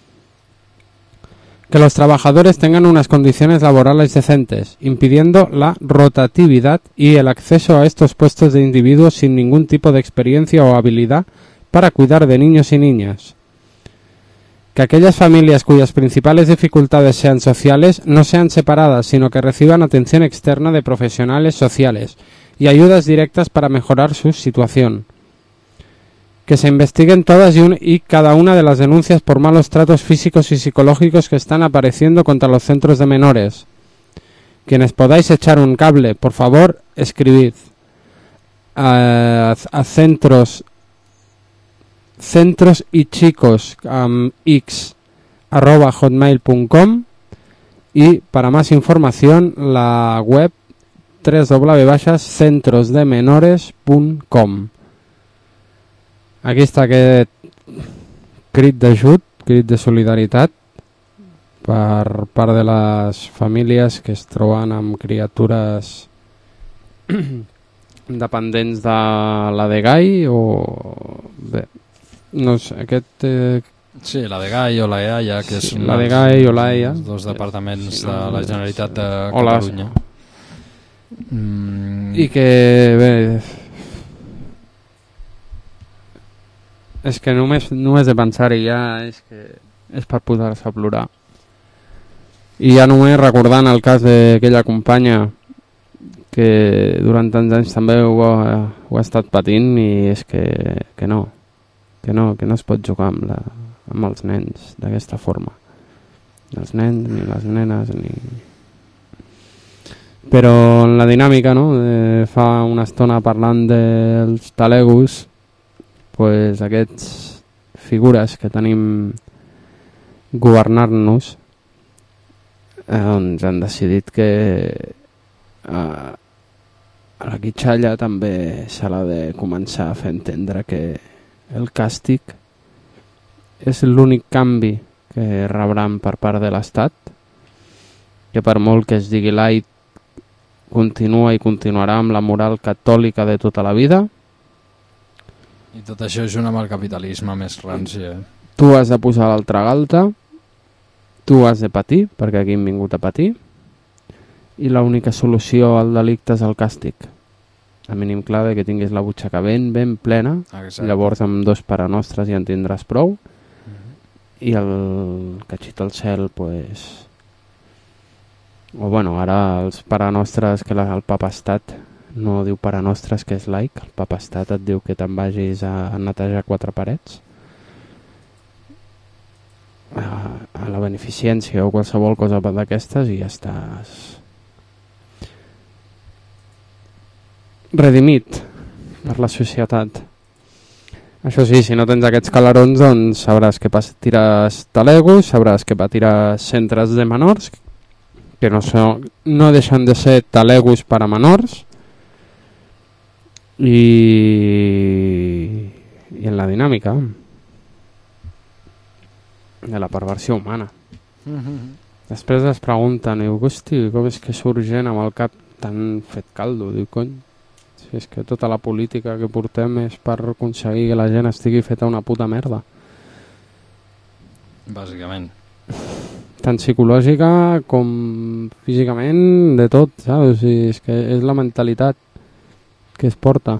Que los trabajadores tengan unas condiciones laborales decentes, impidiendo la rotatividad y el acceso a estos puestos de individuos sin ningún tipo de experiencia o habilidad para cuidar de niños y niñas. Que aquellas familias cuyas principales dificultades sean sociales no sean separadas, sino que reciban atención externa de profesionales sociales y ayudas directas para mejorar su situación. Que se investiguen todas y cada una de las denuncias por malos tratos físicos y psicológicos que están apareciendo contra los centros de menores. Quienes podáis echar un cable, por favor, escribid a centros y chicos x@hotmail.com y para más información la web www.centrosdemenores.com. Aquí està aquest crit d'ajut, crit de solidaritat per part de les famílies que es troben amb criatures dependents de la DGAI o... Bé, no sé, aquest... Sí, la DGAI o la EAIA, que és la DGAI o la EAIA, els dos departaments de la Generalitat de o Catalunya. I que, bé... És que només de pensar-hi ja és per posar-se a plorar. I ja només recordant el cas d'aquella companya que durant tants anys també ho ha estat patint, i és que no es pot jugar amb els nens d'aquesta forma. Els nens, ni les nenes, ni... Però en la dinàmica, no? Fa una estona parlant dels talegus, pues aquests figures que tenim governar-nos doncs han decidit que a la Quitxalla també se l'ha de començar a fer entendre que el càstig és l'únic canvi que rebran per part de l'Estat, que per molt que es digui laic continua i continuarà amb la moral catòlica de tota la vida. I tot això junt amb el capitalisme més ranci. Tu has de posar l'altra galta, tu has de patir, perquè aquí hem vingut a patir, i l'única solució al delicte és el càstig. A mínim clar que tinguis la butxaca ben plena. Exacte. Llavors amb 2 parenostres ja en tindràs prou. I el cachito al cel, pues... O bueno, ara els parenostres, que el papastat no diu parenostres, que és laic, el papastat et diu que te'n vagis a netejar 4 parets. A la beneficència o qualsevol cosa d'aquestes i ja estàs redimit per la societat. Això sí, si no tens aquests calarons, doncs sabràs que patiràs talegos, sabràs que patiràs centres de menors, que no deixen de ser talegos per a menors, i en la dinàmica de la perversió humana. Després es pregunten, diu, hosti, com és que surt gent amb el cap tan fet caldo? Diu, cony, si és que tota la política que portem és per aconseguir que la gent estigui feta una puta merda. Bàsicament. Tant psicològica com físicament, de tot, saps? O sigui, és que és la mentalitat que es porta.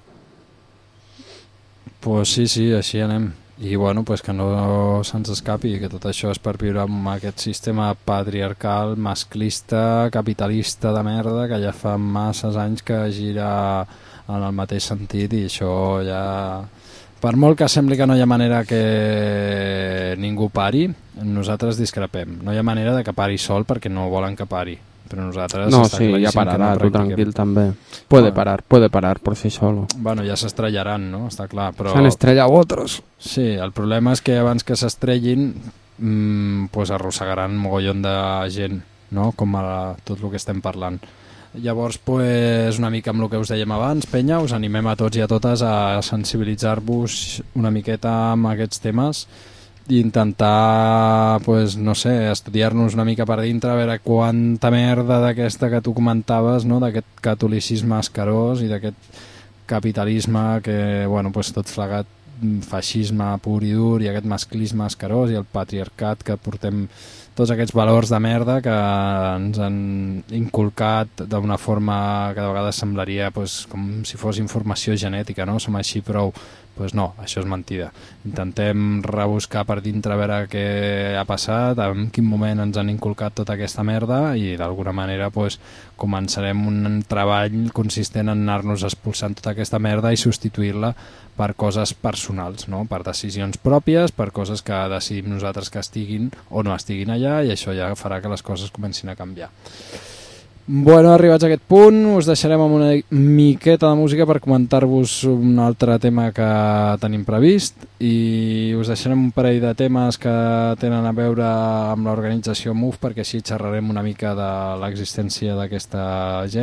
Pues sí, així anem. I bueno, pues que no se'ns escapi, que tot això és per viure amb aquest sistema patriarcal, masclista, capitalista de merda, que ja fa masses anys que gira en el mateix sentit, i això ja... Per molt que sembli que no hi ha manera que ningú pari, nosaltres discrepem. No hi ha manera de que pari sol perquè no volen que pari. Però nosaltres... No, sí, ja pararà, tu tranquil també. Puede parar por sí solo. Bueno, ja s'estrellaran, no? Està clar, però... S'han estrellat otros. Sí, el problema és que abans que s'estrellin pues arrossegaran mogollon de gent, no? Com tot el que estem parlant. Llavors, pues, una mica amb el que us dèiem abans, penya, us animem a tots i a totes a sensibilitzar-vos una miqueta amb aquests temes i intentar, pues, no sé, estudiar-nos una mica per dintre, a veure quanta merda d'aquesta que tu comentaves, no? D'aquest catolicisme escarós i d'aquest capitalisme que, bueno, pues, tot plegat feixisme pur i dur, i aquest masclisme escarós i el patriarcat, que portem tots aquests valors de merda que ens han inculcat d'una forma que de vegades semblaria pues, com si fos informació genètica, no? Som així prou. Pues no, això és mentida. Intentem rebuscar per dintre a veure què ha passat, en quin moment ens han inculcat tota aquesta merda, i d'alguna manera pues, començarem un treball consistent en anar-nos expulsant tota aquesta merda i substituir-la per coses personals, no? Per decisions pròpies, per coses que decidim nosaltres que estiguin o no estiguin allà, i això ja farà que les coses comencin a canviar. Bueno, arribats a aquest punt, us deixarem amb una miqueta de música per comentar-vos un altre tema que tenim previst, i us deixarem un parell de temes que tenen a veure amb l'organització MUF, perquè així xerrarem una mica de l'existència d'aquesta gent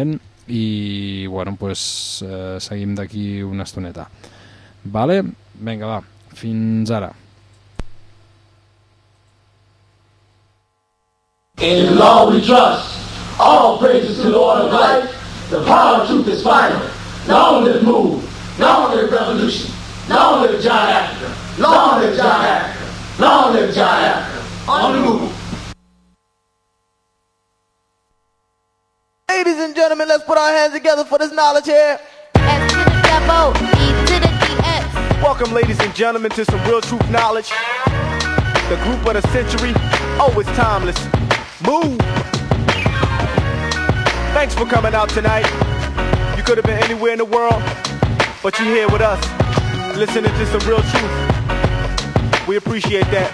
i bueno, pues, seguim d'aquí una estoneta. Vale? Vinga, va, fins ara. In the law we trust. All praises to the Lord of life. The power of truth is final. Long live move. Long live revolution. Long live John Africa. Long live John Africa. Long live John Africa. On the move. Ladies and gentlemen, let's put our hands together for this knowledge here. S to the double, E to the DS. Welcome, ladies and gentlemen, to some real truth knowledge. The group of the century, always timeless. Move! Thanks for coming out tonight. You could have been anywhere in the world, but you're here with us, listening to some real truth. We appreciate that.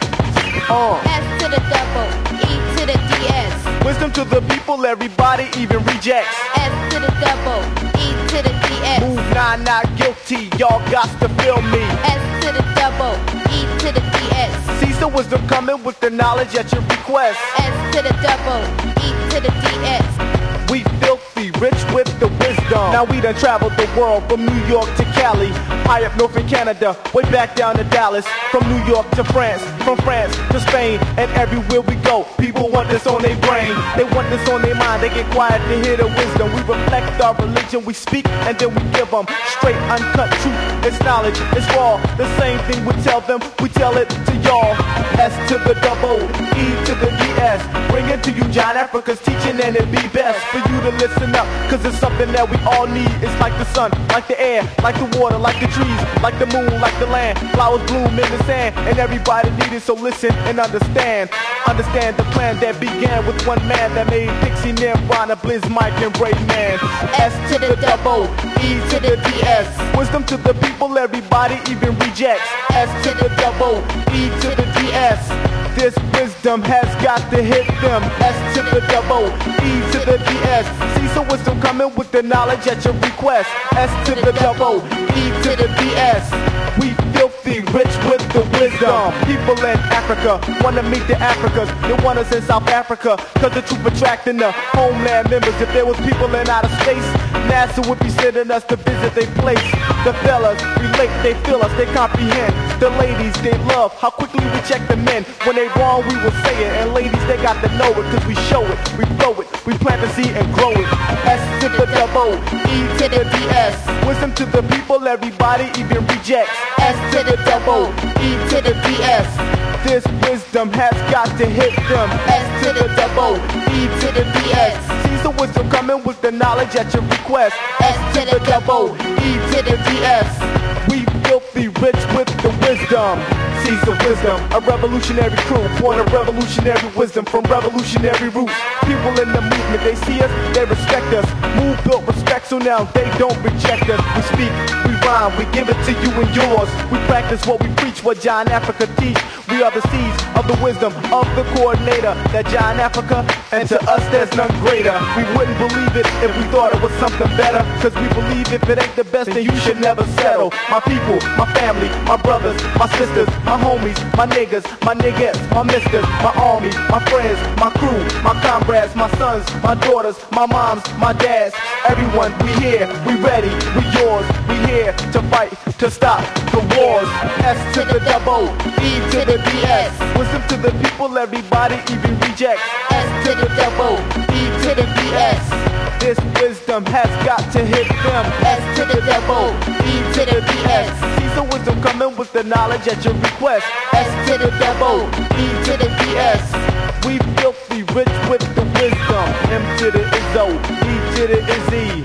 S to the double, E to the DS. Wisdom to the people, everybody even rejects. S to the double, E to the DS. Move, nah, not guilty, y'all got to feel me. S to the double, E to the DS. Seize the wisdom coming with the knowledge at your request. S to the double, E to the DS. We filthy rich with the wisdom. Now we done traveled the world from New York to Cali, high up north in Canada, way back down to Dallas, from New York to France, from France to Spain, and everywhere we go, people want this on their brain. They want this on their mind. They get quiet to hear the wisdom. We reflect our religion, we speak, and then we give them straight, uncut truth. It's knowledge, it's raw. The same thing we tell them, we tell it to y'all. S to the double, E to the DS. Bring it to you, John Africa's teaching, and it be best for you to listen up, cause it's something that we all need. It's like the sun, like the air, like the water, like the trees, like the moon, like the land. Flowers bloom in the sand, and everybody need it, so listen and understand. Understand the plan that began with one man that made Dixie, Nirvana, Blizz, Mike, and Brain Man. S to the double, E to the DS. Wisdom to the people, everybody even rejects. S to the double, E to the DS. This wisdom has got to hit them. S to the double, E to the DS. See some wisdom coming with the knowledge at your request. S to the double, E to the DS. We filthy rich with the wisdom. People in Africa wanna meet the Africas. They want us in South Africa, cause the truth attracting the homeland members. If there was people in outer space, NASA would be sending us to visit their place. The fellas relate, they feel us, they comprehend. The ladies, they love how quickly we check the men. When they wrong, we will say it. And ladies, they got to know it, cause we show it, we flow it, we plant the seed and grow it. S to the double, E to the DS. Wisdom to the people, everybody even rejects. S to the double, E to the DS. This wisdom has got to hit them. S to the double, E to the DS. Seize the wisdom coming with the knowledge at your request. S to the double, E to the DS. We filthy rich with the wisdom. Seize the wisdom, a revolutionary crew, born of revolutionary wisdom from revolutionary roots. People in the movement, they see us, they respect us. Move built respect, so now they don't reject us. We speak, we rhyme, we give it to you and yours. We practice what we preach, what John Africa teach. We are the seeds of the wisdom of the coordinator, that John Africa, and to us there's none greater. We wouldn't believe it if we thought it was something better, cause we believe if it ain't the best, then you should never settle. My people, my family, my brothers, my sisters, my homies, my niggas, my niggas, my misters, my army, my friends, my crew, my comrades, my sons, my daughters, my moms, my dads. Everyone, we here, we ready, we yours. We here to fight, to stop the wars. S to the double, E to the DS. Wisdom to the people, everybody even rejects. S to the double, E to the DS. This wisdom has got to hit them. S to the double, E to the DS. Seize the wisdom coming with the knowledge at your request. S to the double, E to the DS. We filthy rich with the wisdom. M to the Izzo, E to the Izzy.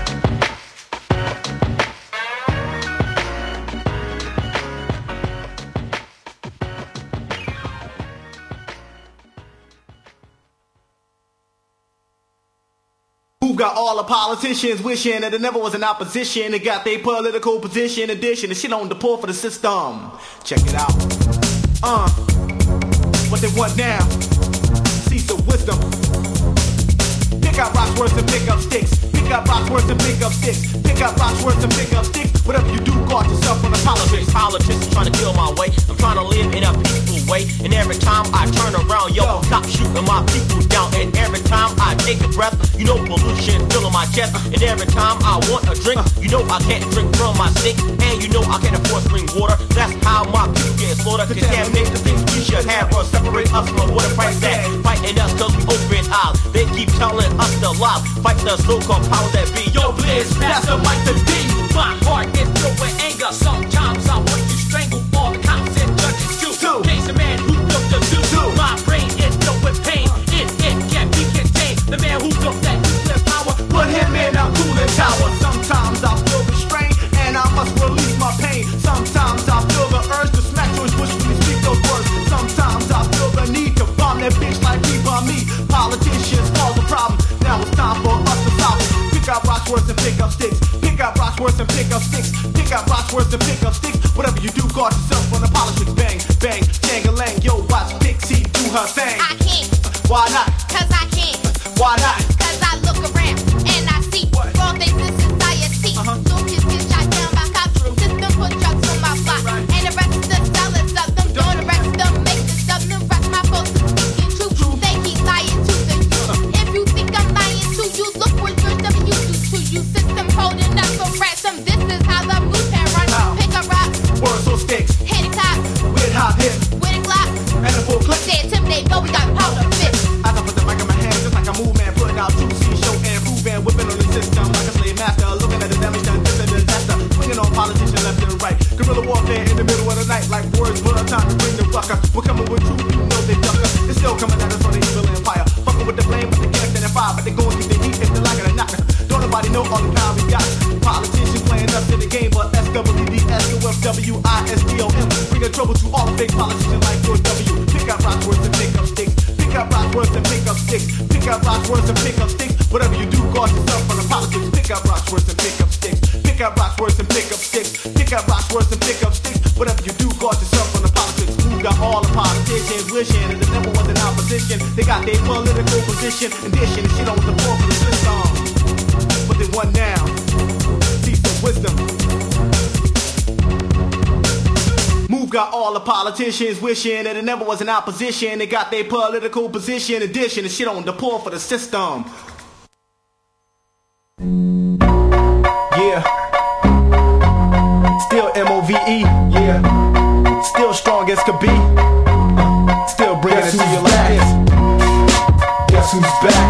Who got all the politicians wishing that there never was an opposition? They got their political position addition and shit on the pull for the system. Check it out. What they want now? See some wisdom. Pick up rocks words and pick up sticks. Pick up rocks words and pick up sticks. Pick up rocks words and pick up sticks. Whatever you do, guard yourself from the politics. Politics trying to kill my way. I'm trying to live in a peaceful way. And every time I turn around, yo, stop shooting my people down. And every time I take a breath, you know pollution filling on my chest. And every time I want a drink, you know I can't drink from my sink. And you know I can't afford spring water. That's how my people get slaughtered. Contaminate the things we should have or separate us from what a price that fighting us cause we open eyes. They keep telling us the lies. Fight the so-called power that be. Yo, Blizz, pass the mic to D. My heart is filled with anger. Sometimes I want to strangle all the cops and judges too. Case a man who built the zoo. My brain is filled with pain. It can't be contained. The man who built that nuclear power, put him in a cooling tower. Sometimes I feel restrained and I must release my pain. Sometimes I feel the urge to smack George Bush when he speak those words. Sometimes I feel the need to bomb that bitch like he bomb me. Politicians cause a problem. Now it's time for us to solve it. Pick up rocks, words, and pick up sticks. Pick up rocks, words, and pick up sticks. Pick up rocks, words, and pick up sticks. Whatever you do, guard yourself from the politics. Bang, bang, jang-a-lang. Yo, watch Pixie do her thing. I can't. Why not? Cause I can't. Why not? Cause I look around and I see wrong things in society. Lucas get shot down by cops. System put drugs on my block. And the rest of the sellers of them. Don't arrest them, make this of them. Rest my folks to speaking truth. They keep lying to the youth. If you think I'm lying to you, look what your W do to you. System holding up for ransom. This is how the movement runs. Pick up rocks. Words or sticks. Hit it top. With hot hit. With a Glock. And a full clip. They intimidate, but we got powder fist. As I put the mic in my hand, just like a movement, putting out juicy show and proving, whipping on the system like a slave master, looking at the damage done, this is a disaster, swinging on politicians left and right, guerrilla warfare in the middle of the night, like words, but time to bring the rucker. We're coming with truth, you know they ducker. It's still coming at us from the evil empire, fucking with the blame, with the gas and the fire, but they gon' keep the heat if they like it or not. Don't nobody know all the power we got. Politicians playing us in the game, but SWDSOFWISDOM, bringing trouble to all the fake politicians like George W. Pick up rocks, words, and pick up sticks. Pick up rocks, words, and pick up sticks. Pick up rocks, words, and pick up sticks. Whatever you do, guard yourself from the politics. Pick up rocks, words, and pick up sticks. Pick up rocks, words, and pick up sticks. Pick up rocks, words, and pick up sticks. Whatever you do, guard yourself from the politics. Who got all the politicians wishing that the devil was in opposition? They got their political position and dishing and shit on the floor for the system. But they won now. See some wisdom. Move got all the politicians wishing that it never was in opposition. They got their political position, addition, and shit on the poor for the system. Yeah. Still MOVE, yeah. Still strong as could be. Still bringing it to you like this. Guess who's back?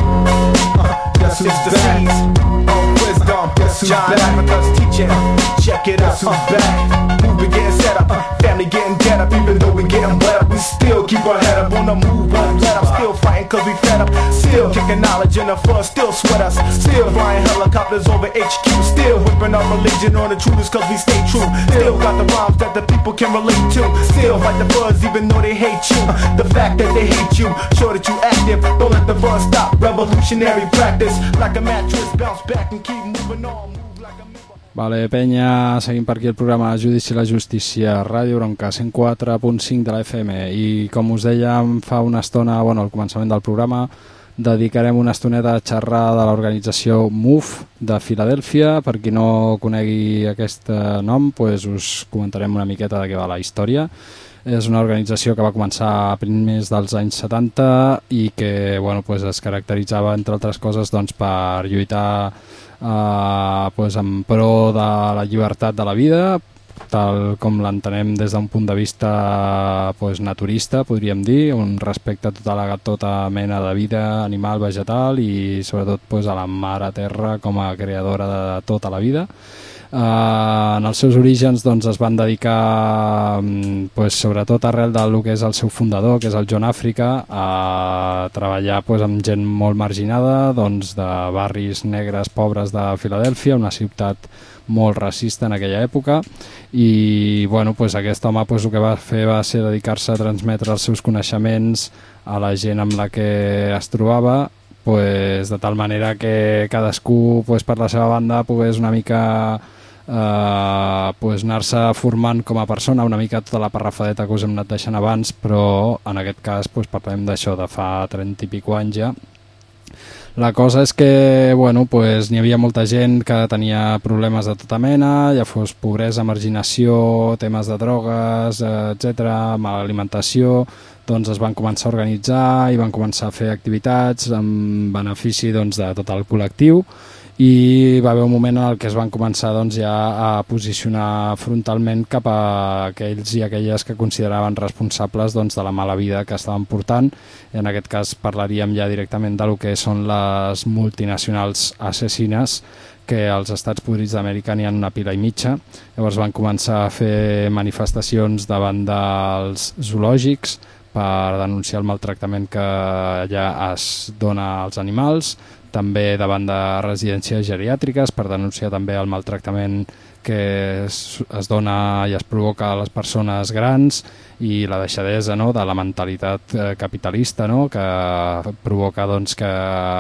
Guess who's back? Wisdom, John Africa's teaching. Check it out, who's back? Movie getting set up, family getting dead up. Even though we getting wet up, we still keep our head up. On the move, won't let up. Still fighting cause we fed up. Still kicking knowledge in the front, still sweat us. Still flying helicopters over HQ. Still whipping up religion on the truths cause we stay true. Still got the rhymes that the people can relate to. Still fight the buzz even though they hate you. The fact that they hate you, show that you active. Don't let the buzz stop, revolutionary practice. Like a mattress, bounce back and keep moving on. Vale, penya, seguim per aquí el programa Judici i la Justícia, Ràdio Bronca, 104.5 de la FM. I com us dèiem fa una estona, bueno, al començament del programa, dedicarem una estoneta a xerrar de l'organització MOVE de Filadèlfia. Per qui no conegui aquest nom, pues us comentarem una miqueta de què va la història. És una organització que va començar a primers dels anys 70 i que bueno, pues es caracteritzava, entre altres coses, doncs, per lluitar pues en pro de la llibertat de la vida, tal com l'entenem des d'un punt de vista pues, naturista, podríem dir, un respecte total a tota mena de vida animal, vegetal i sobretot pues, a la mare terra com a creadora de tota la vida. En els seus orígens doncs, es van dedicar pues, sobretot arrel del que és el seu fundador, que és el John Africa, a treballar pues, amb gent molt marginada doncs, de barris negres pobres de Filadèlfia, una ciutat molt racista en aquella època, i bueno, pues, aquest home pues, el que va fer va ser dedicar-se a transmetre els seus coneixements a la gent amb la que es trobava, pues, de tal manera que cadascú pues, per la seva banda pogués una mica pues, anar-se formant com a persona, una mica tota la parrafadeta que us hem anat deixant abans, però en aquest cas pues, parlem d'això de fa 30 i pico anys ja. La cosa és que n'hi havia molta gent que tenia problemes de tota mena, ja fos pobresa, marginació, temes de drogues, etc, mala alimentació. Doncs es van començar a organitzar i van començar a fer activitats en benefici de tot el col·lectiu, i va haver un moment en què es van començar ja a posicionar frontalment cap a aquells i aquelles que consideraven responsables de la mala vida que estaven portant. I en aquest cas parlaríem ja directament del que són les multinacionals assassines, que als Estats Podrits d'Amèrica n'hi ha una pila i mitja. Llavors van començar a fer manifestacions davant dels zoològics per denunciar el maltractament que allà es dona als animals, també davant de residències geriàtriques per denunciar també el maltractament que es dona i es provoca a les persones grans i la deixadesa de la mentalitat capitalista que provoca que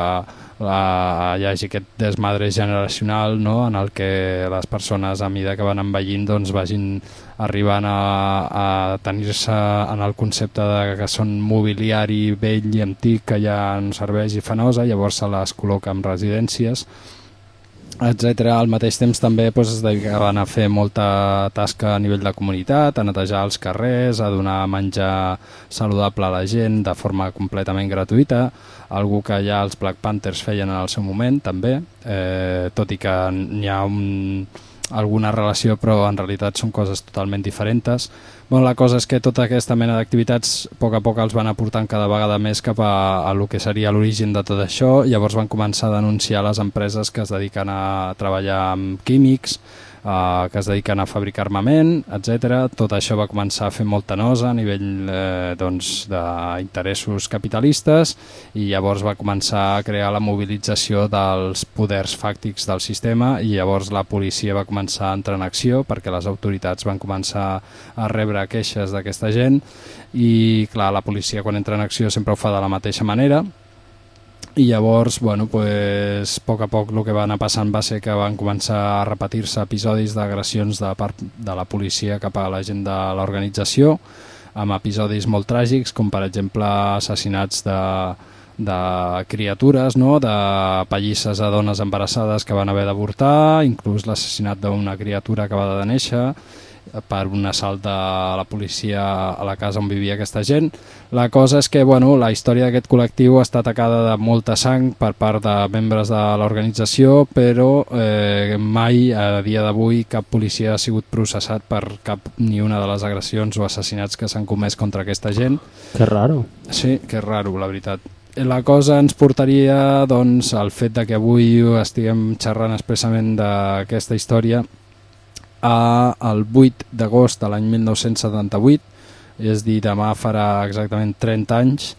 hi hagi aquest desmadre generacional en el que les persones a mesura que van envellint vagin arribant a tenir-se en el concepte de que són mobiliari vell i antic que ja no serveix i fa nosa, llavors se les col·loca en residències, etc. Al mateix temps també es dedicaven a fer molta tasca a nivell de comunitat, a netejar els carrers, a donar menjar saludable a la gent de forma completament gratuïta, algo que ja els Black Panthers feien en el seu moment també, tot i que n'hi ha alguna relació, però en realitat són coses totalment diferents. La cosa és que tota aquesta mena d'activitats a poc els van aportant cada vegada més cap a lo que seria l'origen de tot això. Llavors van començar a denunciar les empreses que es dediquen a treballar amb químics, que es dediquen a fabricar armament, etc. Tot això va començar a fer molta nosa a nivell d'interessos capitalistes, i llavors va començar a crear la mobilització dels poders fàctics del sistema, i llavors la policia va començar a entrar en acció perquè les autoritats van començar a rebre queixes d'aquesta gent, i clar, la policia quan entra en acció sempre ho fa de la mateixa manera. I llavors, a poc el que va anar passant va ser que van començar a repetir-se episodis d'agressions de part de la policia cap a la gent de l'organització, amb episodis molt tràgics, com per exemple assassinats de criatures, de pallisses a dones embarassades que van haver d'avortar, inclús l'assassinat d'una criatura acabada de néixer per un assalt de la policia a la casa on vivia aquesta gent. La cosa és que la història d'aquest col·lectiu està atacada de molta sang per part de membres de l'organització, però mai a dia d'avui cap policia ha sigut processat per ni una de les agressions o assassinats que s'han comès contra aquesta gent. Que raro. Sí, que raro, la veritat. La cosa ens portaria al fet de que avui estiguem xerrant expressament d'aquesta història el 8 d'agost de l'any 1978, és a dir, demà farà exactament 30 anys.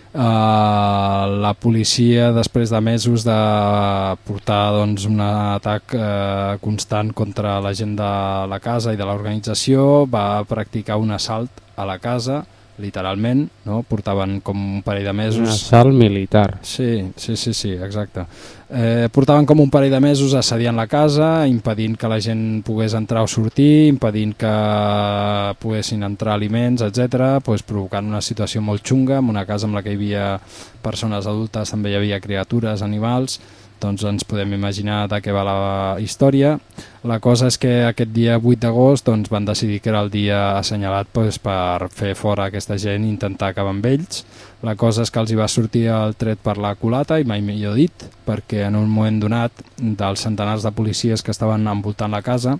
La policia, després de mesos de portar un atac constant contra la gent de la casa i de l'organització, va practicar un assalt a la casa, literalment, portaven com un parell de mesos... Un assalt militar. Sí, exacte. Portaven com un parell de mesos assediant la casa, impedint que la gent pogués entrar o sortir, impedint que poguessin entrar aliments, etc., provocant una situació molt xunga, en una casa en la que hi havia persones adultes, també hi havia criatures, animals. Doncs ens podem imaginar de què va la història. La cosa és que aquest dia 8 d'agost van decidir que era el dia assenyalat per fer fora aquesta gent i intentar acabar amb ells. La cosa és que els hi va sortir el tret per la culata, i mai millor dit, perquè en un moment donat dels centenars de policies que estaven envoltant la casa,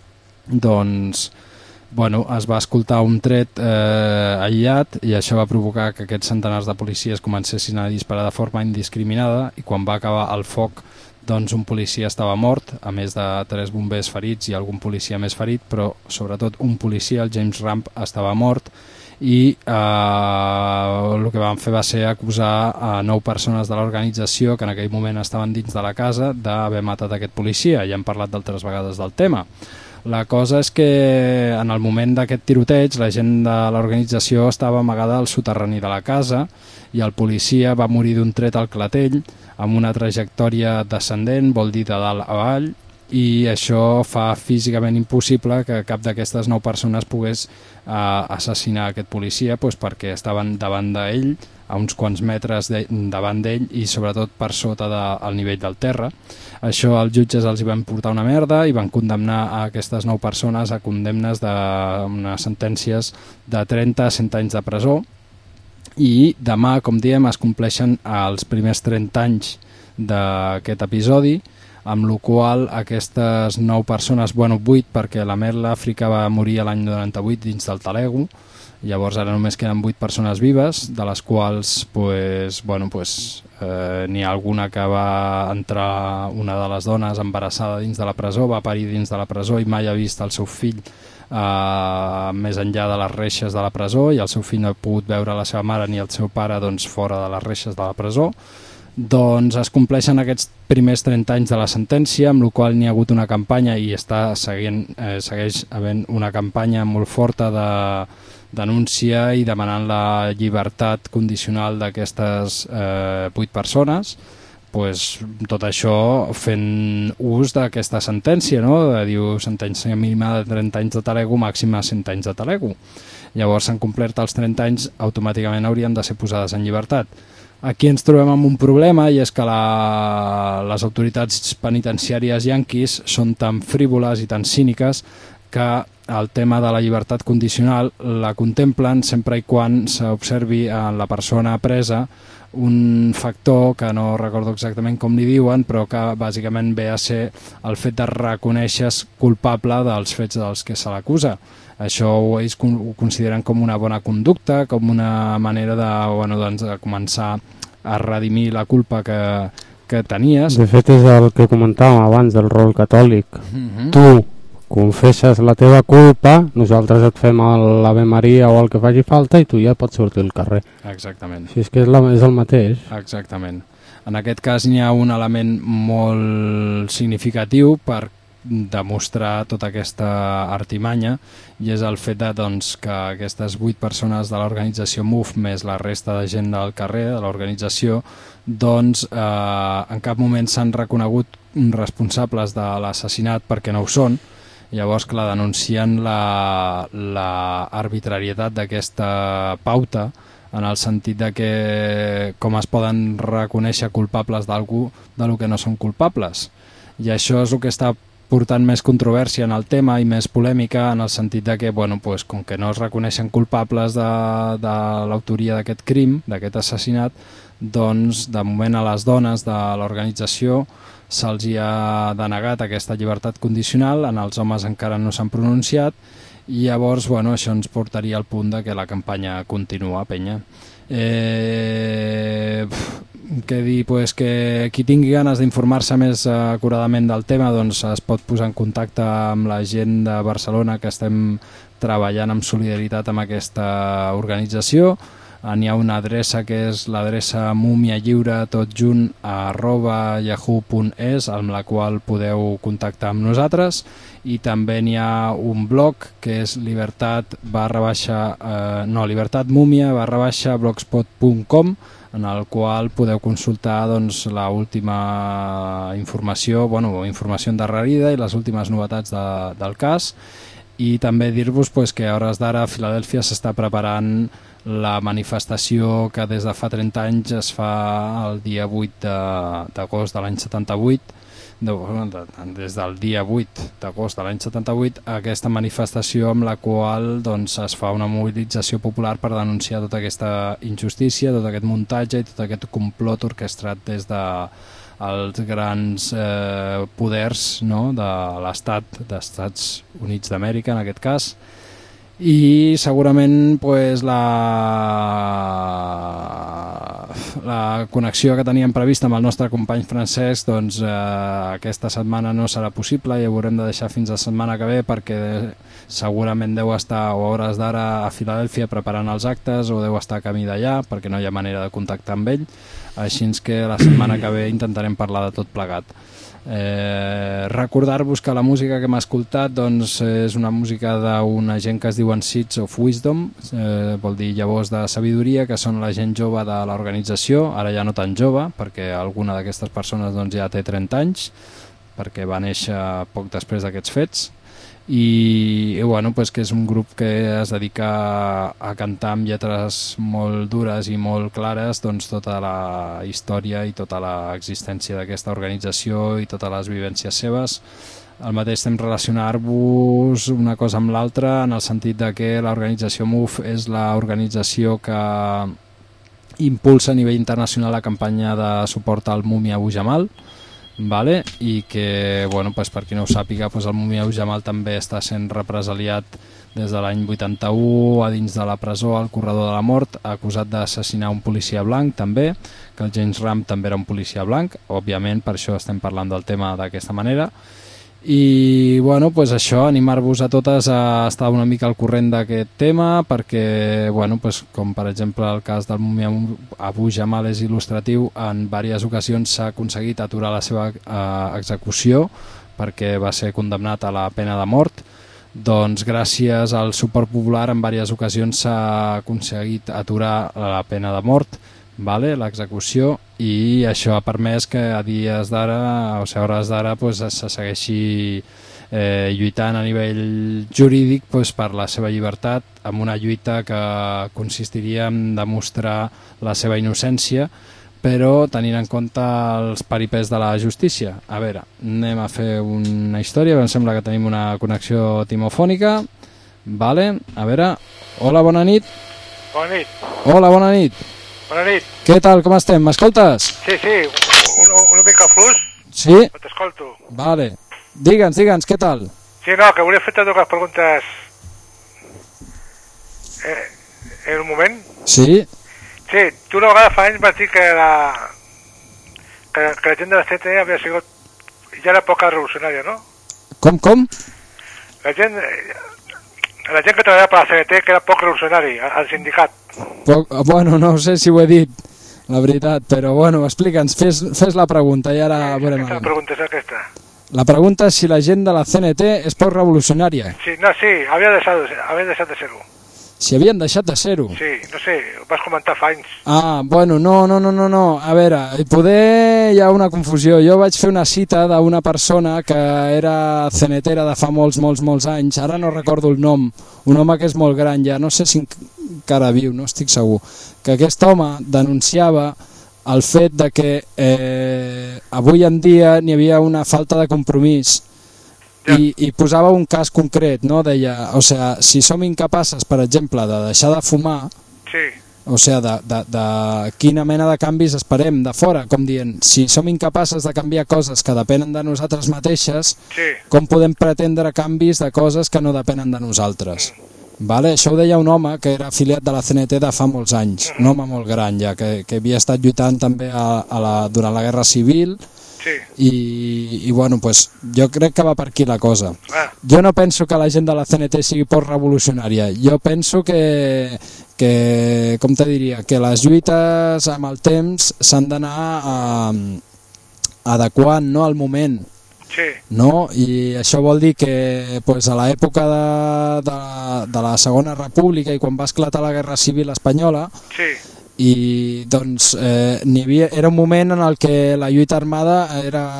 es va escoltar un tret aïllat, i això va provocar que aquests centenars de policies comencessin a disparar de forma indiscriminada, i quan va acabar el foc un policia estava mort, a més de 3 bombers ferits i algun policia més ferit, però sobretot un policia, el James Ramp, estava mort, i el que van fer va ser acusar a 9 persones de l'organització que en aquell moment estaven dins de la casa d'haver matat aquest policia. Ja hem parlat d'altres vegades del tema. La cosa és que en el moment d'aquest tiroteig la gent de l'organització estava amagada al soterrani de la casa, i el policia va morir d'un tret al clatell amb una trajectòria descendent, vol dir de dalt a avall, i això fa físicament impossible que cap d'aquestes 9 persones pogués assassinar aquest policia, perquè estaven davant d'ell a uns quants metres davant d'ell i sobretot per sota del nivell del terra. Això els jutges els hi van portar una merda i van condemnar a aquestes 9 persones a condemnes d'unes sentències de 30 a 100 anys de presó, i demà, com diem, es compleixen els primers 30 anys d'aquest episodi, amb la qual aquestes 9 persones, 8 perquè la Mel Àfrica va morir l'any 98 dins del talego, llavors ara només queden 8 persones vives, de les quals n'hi ha alguna que va entrar, una de les dones embarassada dins de la presó, va parir dins de la presó i mai ha vist el seu fill més enllà de les reixes de la presó, i el seu fill no ha pogut veure la seva mare ni el seu pare fora de les reixes de la presó. Doncs es compleixen aquests primers 30 anys de la sentència, amb la qual n'hi ha hagut una campanya i segueix havent una campanya molt forta de denúncia i demanant la llibertat condicional d'aquestes 8 persones. Tot això fent ús d'aquesta sentència, no? Diu sentència mínima de 30 anys de talego, màxima 100 anys de talego. Llavors s'han complert els 30 anys, automàticament haurien de ser posades en llibertat. Aquí ens trobem amb un problema, i és que les autoritats penitenciàries yanquis són tan frívoles i tan cíniques que el tema de la llibertat condicional la contemplen sempre i quan s'observi en la persona presa un factor que no recordo exactament com li diuen, però que bàsicament ve a ser el fet de reconèixer-se culpable dels fets dels que se l'acusa. Això ells ho consideren com una bona conducta, com una manera de començar a redimir la culpa que tenies. De fet, és el que comentàvem abans del rol catòlic. Tu confesses la teva culpa, nosaltres et fem l'Ave Maria o el que faci falta i tu ja pots sortir al carrer. Exactament. Si és que és el mateix. Exactament. En aquest cas n'hi ha un element molt significatiu per demostrar tota aquesta artimanya, i és el fet que aquestes 8 persones de l'organització MOVE més la resta de gent del carrer de l'organització en cap moment s'han reconegut responsables de l'assassinat perquè no ho són. Llavors, clar, denuncien l'arbitrarietat d'aquesta pauta, en el sentit de que com es poden reconèixer culpables d'algú de lo que no són culpables. I això és el que està portant més controvèrsia en el tema i més polèmica, en el sentit de que, com que no es reconeixen culpables de l'autoria d'aquest crim, d'aquest assassinat, doncs de moment a les dones de l'organització se'ls ha denegat aquesta llibertat condicional, en els homes encara no s'han pronunciat, i llavors això ens portaria al punt de que la campanya continua, penya. Què dir? Que qui tingui ganes d'informar-se més acuradament del tema es pot posar en contacte amb la gent de Barcelona, que estem treballant amb solidaritat amb aquesta organització. N'hi ha una adreça que és l'adreça mumialliure totjunt @yahoo.es, amb la qual podeu contactar amb nosaltres, i també n'hi ha un blog que és libertatmumia.blogspot.com, en el qual podeu consultar l'última informació, informació endarrerida i les últimes novetats del cas. I també dir-vos que a hores d'ara a Filadèlfia s'està preparant la manifestació que des de fa 30 anys es fa el dia 8 d'agost de l'any 78, des del dia 8 d'agost de l'any 78, aquesta manifestació amb la qual es fa una mobilització popular per denunciar tota aquesta injustícia, tot aquest muntatge i tot aquest complot orquestrat des dels grans poders de l'Estat, d'Estats Units d'Amèrica en aquest cas. I segurament la connexió que teníem prevista amb el nostre company Francesc aquesta setmana no serà possible i ho haurem de deixar fins la setmana que ve, perquè segurament deu estar a hores d'ara a Filadèlfia preparant els actes o deu estar a camí d'allà, perquè no hi ha manera de contactar amb ell, així que la setmana que ve intentarem parlar de tot plegat. Recordar-vos que la música que hem escoltat és una música d'una gent que es diuen Seeds of Wisdom, vol dir llavors de sabidoria, que són la gent jove de l'organització, ara ja no tan jove, perquè alguna d'aquestes persones ja té 30 anys, perquè va néixer poc després d'aquests fets. i bueno, pues que és un grup que es dedica a cantar amb lletres molt dures i molt clares doncs tota la història i tota l'existència d'aquesta organització i totes les vivències seves. Al mateix temps relacionar-vos una cosa amb l'altra en el sentit de que l'organització MUF és l'organització que impulsa a nivell internacional la campanya de suport al Mumia Abu Jamal, vale? I que, bueno, pues per qui no ho sàpiga, pues el Mumia Abu Jamal també està sent represaliat des de l'any 81 a dins de la presó al corredor de la mort, acusat d'assassinar un policia blanc també, que el James Ram també era un policia blanc, òbviament per això estem parlant del tema d'aquesta manera. I bueno, pues això, animar-vos a totes a estar una mica al corrent d'aquest tema perquè, bueno, pues, com per exemple el cas del Mumia Abu Jamal és il·lustratiu, en diverses ocasions s'ha aconseguit aturar la seva execució perquè va ser condemnat a la pena de mort. Doncs gràcies al suport popular en diverses ocasions s'ha aconseguit aturar la pena de mort, vale, l'execució, i això ha permès que a dies d'ara, o sigui, a hores d'ara, pues, se segueixi lluitant a nivell jurídic pues, per la seva llibertat, amb una lluita que consistiria en demostrar la seva innocència, però tenint en compte els peripets de la justícia. A veure, anem a fer una història, em sembla que tenim una connexió timofònica, vale, a veure, hola, bona nit. Bona nit. Hola, bona nit. Bona nit. Què tal, com estem? M'escoltes? Sí, una mica flux. Sí? T'escolto. Vale. Digue'ns, què tal? Sí, no, que volia fer-te dues preguntes en un moment. Sí? Sí, tu una vegada fa anys vas dir que la gent de la CNT havia sigut ja era poca revolucionària, no? Com? La gent que treballava per la CNT que era poc revolucionari, al sindicat. Bueno, no sé si ho he dit, la veritat, però bueno, explica'ns, fes la pregunta i ara veurem. La pregunta és aquesta. La pregunta és si la gent de la CNT és poc revolucionària. Sí, havia deixat de ser-ho. Si havien deixat de ser-ho. Sí, no sé, ho vas comentar fa anys. Ah, bueno, no. A veure, poder hi ha una confusió. Jo vaig fer una cita d'una persona que era CNTera de fa molts anys, ara no recordo el nom, un home que és molt gran ja, no sé si encara viu, no estic segur, que aquest home denunciava el fet de que avui en dia n'hi havia una falta de compromís. I posava un cas concret, no? Deia, o sea, si som incapaces, per exemple, de deixar de fumar, sí. O sea, de quina mena de canvis esperem de fora, com dient, si som incapaces de canviar coses que depenen de nosaltres mateixes, sí. Com podem pretendre canvis de coses que no depenen de nosaltres? Vale? Això ho deia un home que era afiliat de la CNT de fa molts anys, un home molt gran ja, que havia estat lluitant també durant la Guerra Civil. Sí. I bueno, pues, jo crec que va per aquí la cosa. Jo no penso que la gent de la CNT sigui poc revolucionària. Jo penso que com te diria, que les lluites amb el temps s'han d'anar adequant, no, al moment. Sí. No? I això vol dir que pues, a l'època de la Segona República i quan va esclatar la Guerra Civil Espanyola, sí. I doncs era un moment en el que la lluita armada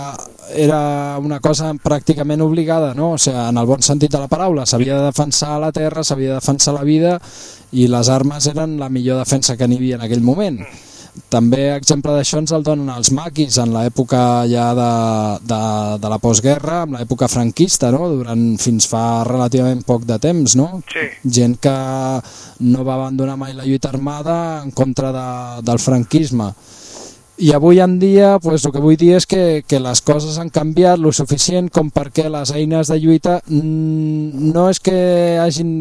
era una cosa pràcticament obligada, no? O sigui, en el bon sentit de la paraula, s'havia de defensar la terra, s'havia de defensar la vida i les armes eren la millor defensa que n'hi havia en aquell moment. També exemple d'això ens el donen els maquis en l'època ja de la postguerra, en l'època franquista, no? Fins fa relativament poc de temps, no? Sí. Gent que no va abandonar mai la lluita armada en contra del franquisme. I avui en dia pues, el que vull dir és que les coses han canviat lo suficient com perquè les eines de lluita no és que hagin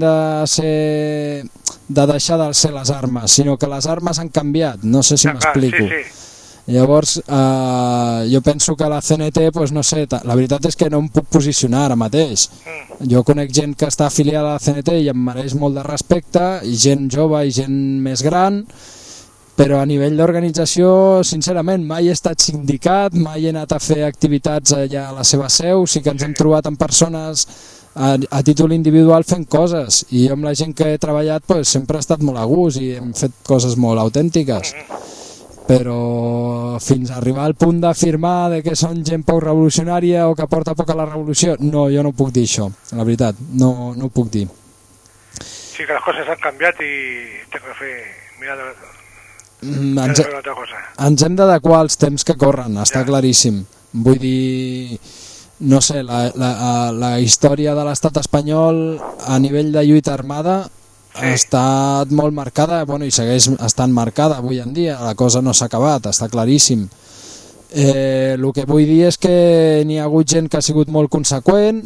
de deixar de ser les armes, sinó que les armes han canviat, no sé si m'explico. Sí. Llavors jo penso que la CNT pues, no sé, la veritat és que no em puc posicionar ara mateix. Jo conec gent que està afiliada a la CNT i em mereix molt de respecte, i gent jove i gent més gran, però a nivell d'organització, sincerament, mai he estat sindicat, mai he anat a fer activitats allà a la seva seu, sí que ens hem trobat amb persones a títol individual fent coses, i jo amb la gent que he treballat pues, sempre he estat molt a gust i hem fet coses molt autèntiques. però fins a arribar al punt d'afirmar de que són gent poc revolucionària o que porta poc a la revolució, no, jo no puc dir això, la veritat, no ho puc dir. Sí, que les coses han canviat i tengo que fer mirar una altra cosa. Ens hem d'adequar als temps que corren, està claríssim. Vull dir, no sé, la història de l'estat espanyol a nivell de lluita armada ha estat molt marcada, bueno, i segueix estant marcada avui en dia, la cosa no s'ha acabat, està claríssim. El que vull dir és que n'hi ha hagut gent que ha sigut molt conseqüent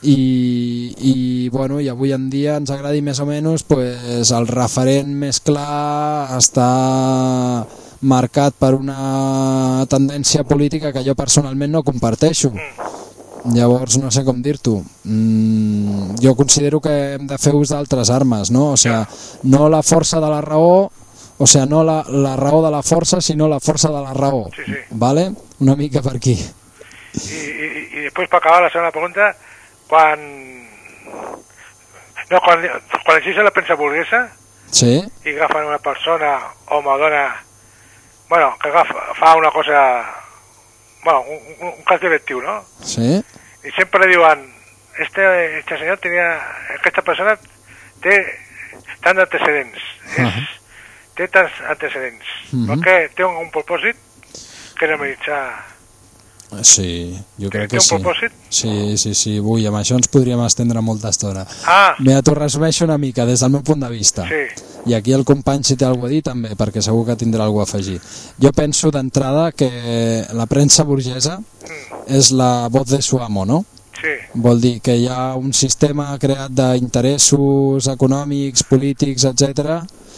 i bueno, i avui en dia ens agradi més o menys, pues, el referent més clar està marcat per una tendència política que jo personalment no comparteixo. Llavors no sé com dir-t'ho, jo considero que hem de fer ús d'altres armes, no? O sigui, no la força de la raó, o sigui, no la raó de la força, sinó la força de la raó, ¿vale? Una mica per aquí. Y después, para acabar la segunda pregunta, quan existe la premsa burguesa i agafen una persona, home o dona, bueno, que fa una cosa, bueno, un cas directiu, ¿no? Sí. Y siempre diuen, este señor tenía, esta persona té tants antecedents, té tants antecedents, perquè té un propòsit que era meditar. Sí, jo crec que sí. Té un propòsit? Sí, ui, amb això ens podríem estendre molta estona. Mira, t'ho resumeixo una mica des del meu punt de vista. I aquí el company, si té alguna cosa a dir, també, perquè segur que tindrà alguna cosa a afegir. Jo penso d'entrada que la premsa burgesa és la voz de su amo, no? Vol dir que hi ha un sistema creat d'interessos econòmics, polítics, etc.,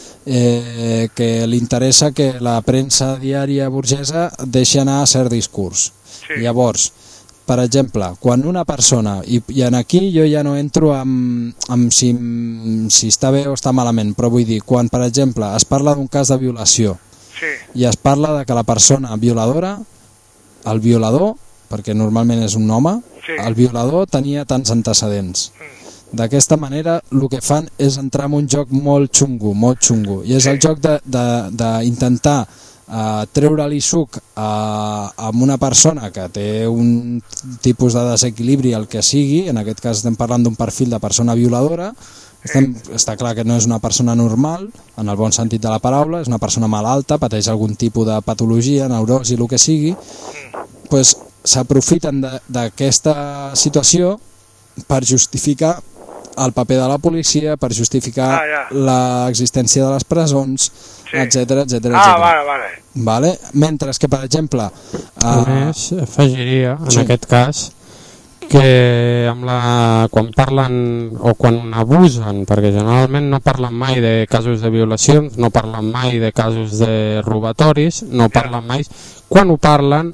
que li interessa que la premsa diària burgesa deixi anar a cert discurs. Llavors, per exemple, quan una persona, i en aquí jo ja no entro amb si està bé o està malament, però vull dir, quan per exemple es parla d'un cas de violació i es parla de que la persona violadora, el violador, perquè normalment és un home, el violador tenia tants antecedents. D'aquesta manera el que fan és entrar en un joc molt xungo, i és el joc d'intentar treure-li suc a una persona que té un tipus de desequilibri, el que sigui, en aquest cas estem parlant d'un perfil de persona violadora, està clar que no és una persona normal, en el bon sentit de la paraula, és una persona malalta, pateix algun tipus de patologia, neurosi, el que sigui, doncs s'aprofiten d'aquesta situació per justificar el paper de la policia, per justificar l'existència de les presons, etc. Vale? Mentre que, per exemple... A més, afegiria, en aquest cas, que quan parlen o quan abusen, perquè generalment no parlen mai de casos de violacions, no parlen mai de casos de robatoris, no parlen mai... Quan ho parlen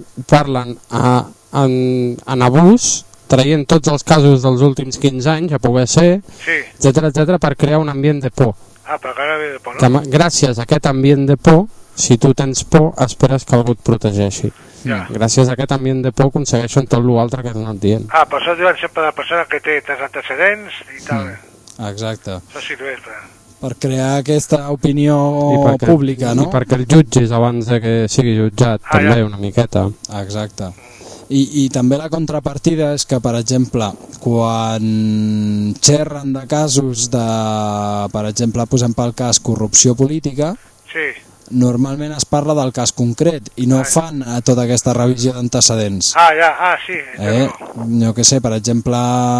en abús, traient tots els casos dels últims 15 anys, a poder ser, etc., per crear un ambient de por. Per crear un ambient de por, no? Gràcies a aquest ambient de por, si tu tens por, esperes que algú et protegeixi. Gràcies a aquest ambient de por aconsegueixen tot l'altre que has anat dient. Per això diuen sempre de la persona que té tants antecedents i tal. Exacte. Això sí que és, per crear aquesta opinió pública, no? I perquè el jutgis abans de que sigui jutjat, també una miqueta. Exacte. I també la contrapartida és que, per exemple, quan xerren de casos de, per exemple, posem pel cas corrupció política, normalment es parla del cas concret i no fan tota aquesta revisió d'antecedents. Sí. Jo què sé, per exemple,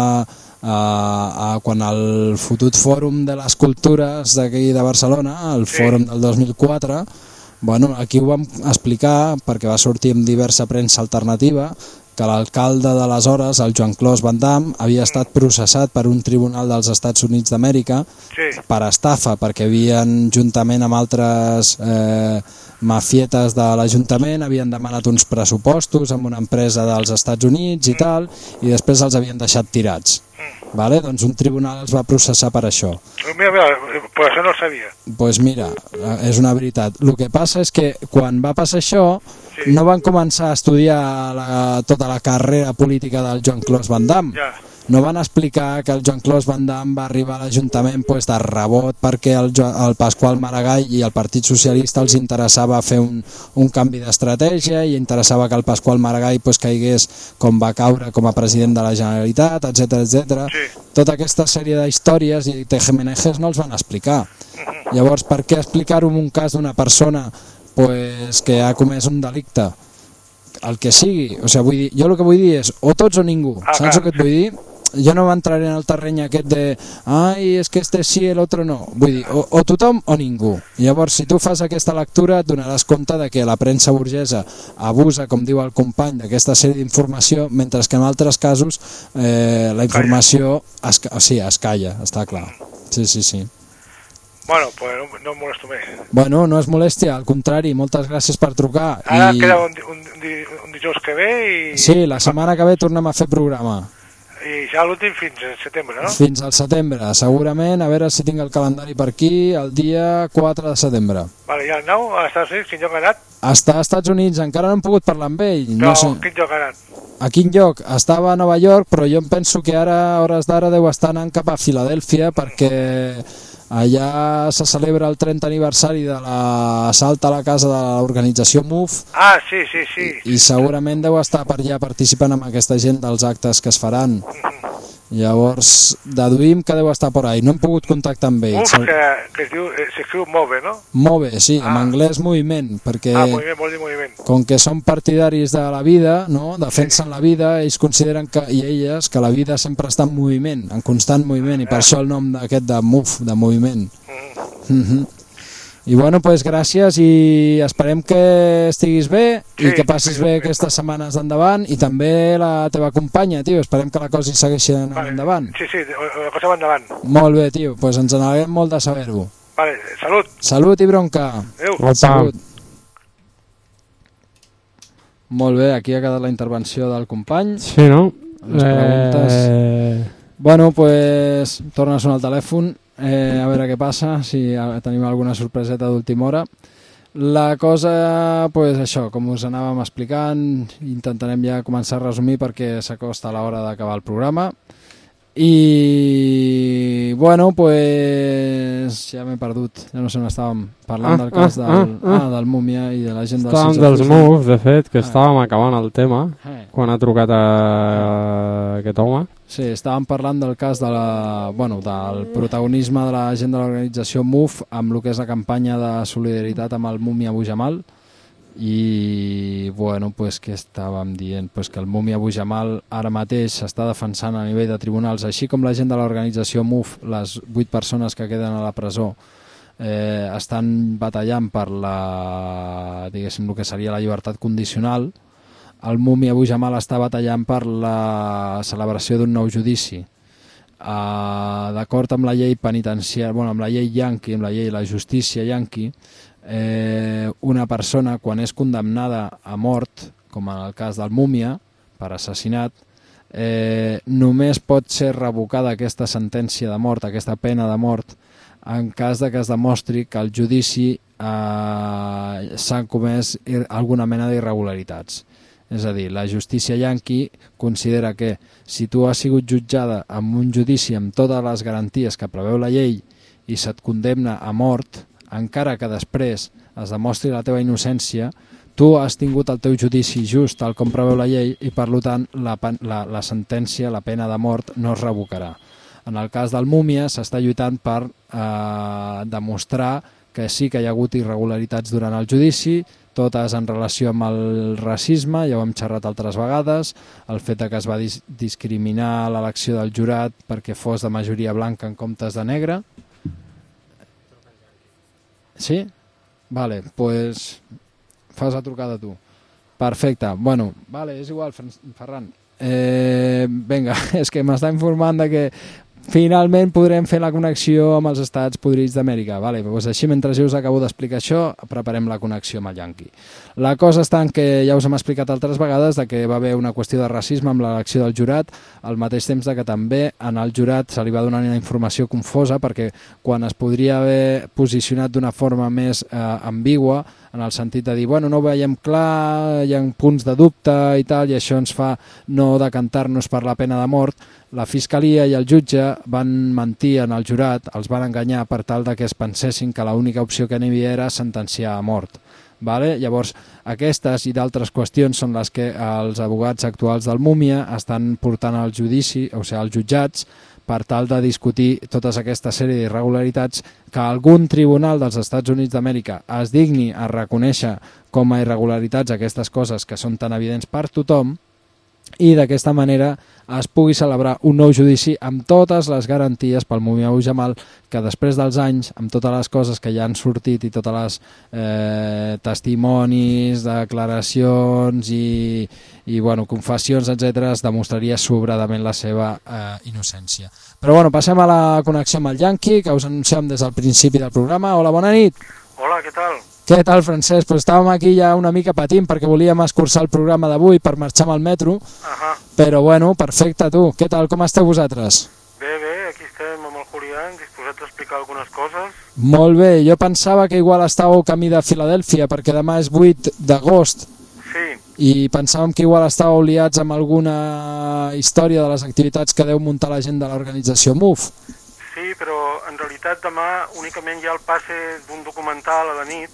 quan el fotut fòrum de les cultures d'aquí de Barcelona, el fòrum del 2004, bueno, aquí ho vam explicar perquè va sortir en diversa premsa alternativa que l'alcalde d'aleshores, el Joan Clos Van Damme, havia estat processat per un tribunal dels Estats Units d'Amèrica per estafa, perquè havien, juntament amb altres mafietes de l'Ajuntament, havien demanat uns pressupostos amb una empresa dels Estats Units i tal, i després els havien deixat tirats. Doncs un tribunal els va processar per això. Mira, però això no ho sabia. Doncs mira, és una veritat. El que passa és que quan va passar això no van començar a estudiar tota la carrera política del Joan Clos Van Damme, No van explicar que el Jean-Claude Van Damme va arribar a l'Ajuntament pues, de rebot perquè el Pasqual Maragall i el Partit Socialista els interessava fer un canvi d'estratègia i interessava que el Pasqual Maragall pues, caigués com va caure com a president de la Generalitat, etc. Sí. Tota aquesta sèrie d'històries i Tejemanejes no els van explicar. Llavors, per què explicar-ho en un cas d'una persona pues, que ha comès un delicte? El que sigui, o sigui, vull dir, jo el que vull dir és o tots o ningú, saps el que et vull dir? Jo no m'entraré en el terreny aquest de ai, és que este sí, l'altre no, vull dir, o tothom o ningú. Llavors, si tu fas aquesta lectura et donaràs compte de que la premsa burgesa abusa, com diu el company, d'aquesta sèrie d'informació, mentre que en altres casos la informació es calla, està clar. Sí. Bueno, pues no em molesto més. Bueno, no és molèstia, al contrari, moltes gràcies per trucar. Ara queda un dijous que ve i... Sí, la setmana que ve tornem a fer programa. I ja l'últim fins al setembre, no? Fins al setembre, segurament, a veure si tinc el calendari per aquí, el dia 4 de setembre. Vale, i el nou, a Estats Units, quin lloc ha anat? Està als Estats Units, encara no hem pogut parlar amb ell. No sé. Quin lloc ha anat? A quin lloc? Estava a Nova York, però jo em penso que ara, a hores d'ara, deu estar anant cap a Filadèlfia, perquè allà se celebra el 30 aniversari de l'assalt a la casa de l'organització MOVE. Ah, sí. I segurament deu estar per allà participant amb aquesta gent dels actes que es faran. Llavors, deduïm que deu estar por ahí. No hem pogut contactar amb ell. Que s'escriu MOVE, no? MOVE, sí, en anglès moviment, perquè moviment, vol dir moviment. Com que són partidaris de la vida, no? Defensen la vida, ells consideren i elles que la vida sempre està en moviment, en constant moviment, i per això el nom d'aquest de MOVE, de moviment. I bueno, pues gràcies i esperem que estiguis bé i que passis bé aquestes setmanes d'endavant i també la teva companya, tio, esperem que la cosa segueixi anant endavant. Sí, la cosa va endavant. Molt bé, tio, pues ens n'alegrem molt de saber-ho. Vale, salut. Salut i bronca. Adéu. Salut. Molt bé, aquí ha quedat la intervenció del company. Sí, no? Les preguntes... Bueno, pues torna a sonar el telèfon. A veure què passa, si tenim alguna sorpreseta d'última hora. La cosa, pues això, com us anàvem explicant, intentarem ja començar a resumir perquè s'acosta l'hora d'acabar el programa. I bueno, pues ja m'he perdut, ja no sé on estàvem parlant del cas del Múmia i de la gent del Estàvem dels MOVE, de fet, que estàvem acabant el tema quan ha trucat aquest home. Sí, estàvem parlant del cas del protagonisme de la gent de l'organització MOVE amb el que és la campanya de solidaritat amb el Múmia Abu Jamal. I bueno, pues què estàvem dient? Pues que el Múmia Abu Jamal ara mateix s'està defensant a nivell de tribunals, així com la gent de l'organització MOVE, les 8 persones que queden a la presó, estan batallant per diguéssim, el que seria la llibertat condicional. El Múmia Abu Jamal està batallant per la celebració d'un nou judici. D'acord amb la llei penitenciària, amb la llei yanqui, amb la llei de la justícia yanqui, una persona quan és condemnada a mort, com en el cas del Múmia, per assassinat, només pot ser revocada aquesta sentència de mort, aquesta pena de mort, en cas de que es demostri que al judici s'han comès alguna mena d'irregularitats. És a dir, la justícia yanqui considera que si tu has sigut jutjada amb un judici amb totes les garanties que preveu la llei i se't condemna a mort, encara que després es demostri la teva innocència, tu has tingut el teu judici just tal com preveu la llei i per tant la sentència, la pena de mort no es revocarà. En el cas del Múmia s'està lluitant per demostrar que sí que hi ha hagut irregularitats durant el judici, totes en relació amb el racisme, ja ho hem xerrat altres vegades, el fet que es va discriminar l'elecció del jurat perquè fos de majoria blanca en comptes de negre. Sí? Vale, pues fas la trucada tu. Perfecte, bueno, vale, és igual, Ferran. Vinga, és que m'està informant de que finalment podrem fer la connexió amb els estats podrits d'Amèrica. Vale, doncs així, mentre jo us acabo d'explicar això, preparem la connexió amb el yanqui. La cosa està en que ja us hem explicat altres vegades de que va haver una qüestió de racisme amb l'elecció del jurat, al mateix temps de que també en el jurat se li va donar una informació confosa perquè quan es podria haver posicionat d'una forma més ambigua en el sentit de dir, bueno, no ho veiem clar, hi ha punts de dubte i tal, i això ens fa no decantar-nos per la pena de mort. La Fiscalia i el jutge van mentir en el jurat, els van enganyar per tal de que es pensessin que l'única opció que n'hi havia era sentenciar a mort. Vale? Llavors, aquestes i d'altres qüestions són les que els advocats actuals del Múmia estan portant al judici, o sigui, als jutjats, per tal de discutir tota aquesta sèrie d'irregularitats que algun tribunal dels Estats Units d'Amèrica es digni a reconèixer com a irregularitats aquestes coses que són tan evidents per tothom, i d'aquesta manera es pugui celebrar un nou judici amb totes les garanties pel Mumia Abu Jamal, que després dels anys, amb totes les coses que ja han sortit i totes les testimonis, declaracions i bueno, confessions, etc., es demostraria sobradament la seva innocència. Però bueno, passem a la connexió amb el Yankee, que us anunciem des del principi del programa. Hola, bona nit. Hola, què tal? Què tal, Francesc? Pues estàvem aquí ja una mica patint perquè volíem escurçar el programa d'avui per marxar amb el metro, però bueno, perfecte, tu. Què tal, com esteu vosaltres? Bé, aquí estem amb el Julián, disposats a explicar algunes coses. Molt bé, jo pensava que igual estàveu camí de Filadèlfia perquè demà és 8 d'agost. Sí. I pensàvem que igual estàveu liats amb alguna història de les activitats que deu muntar la gent de l'organització MUF. Sí, però en realitat demà únicament hi ha el passe d'un documental a la nit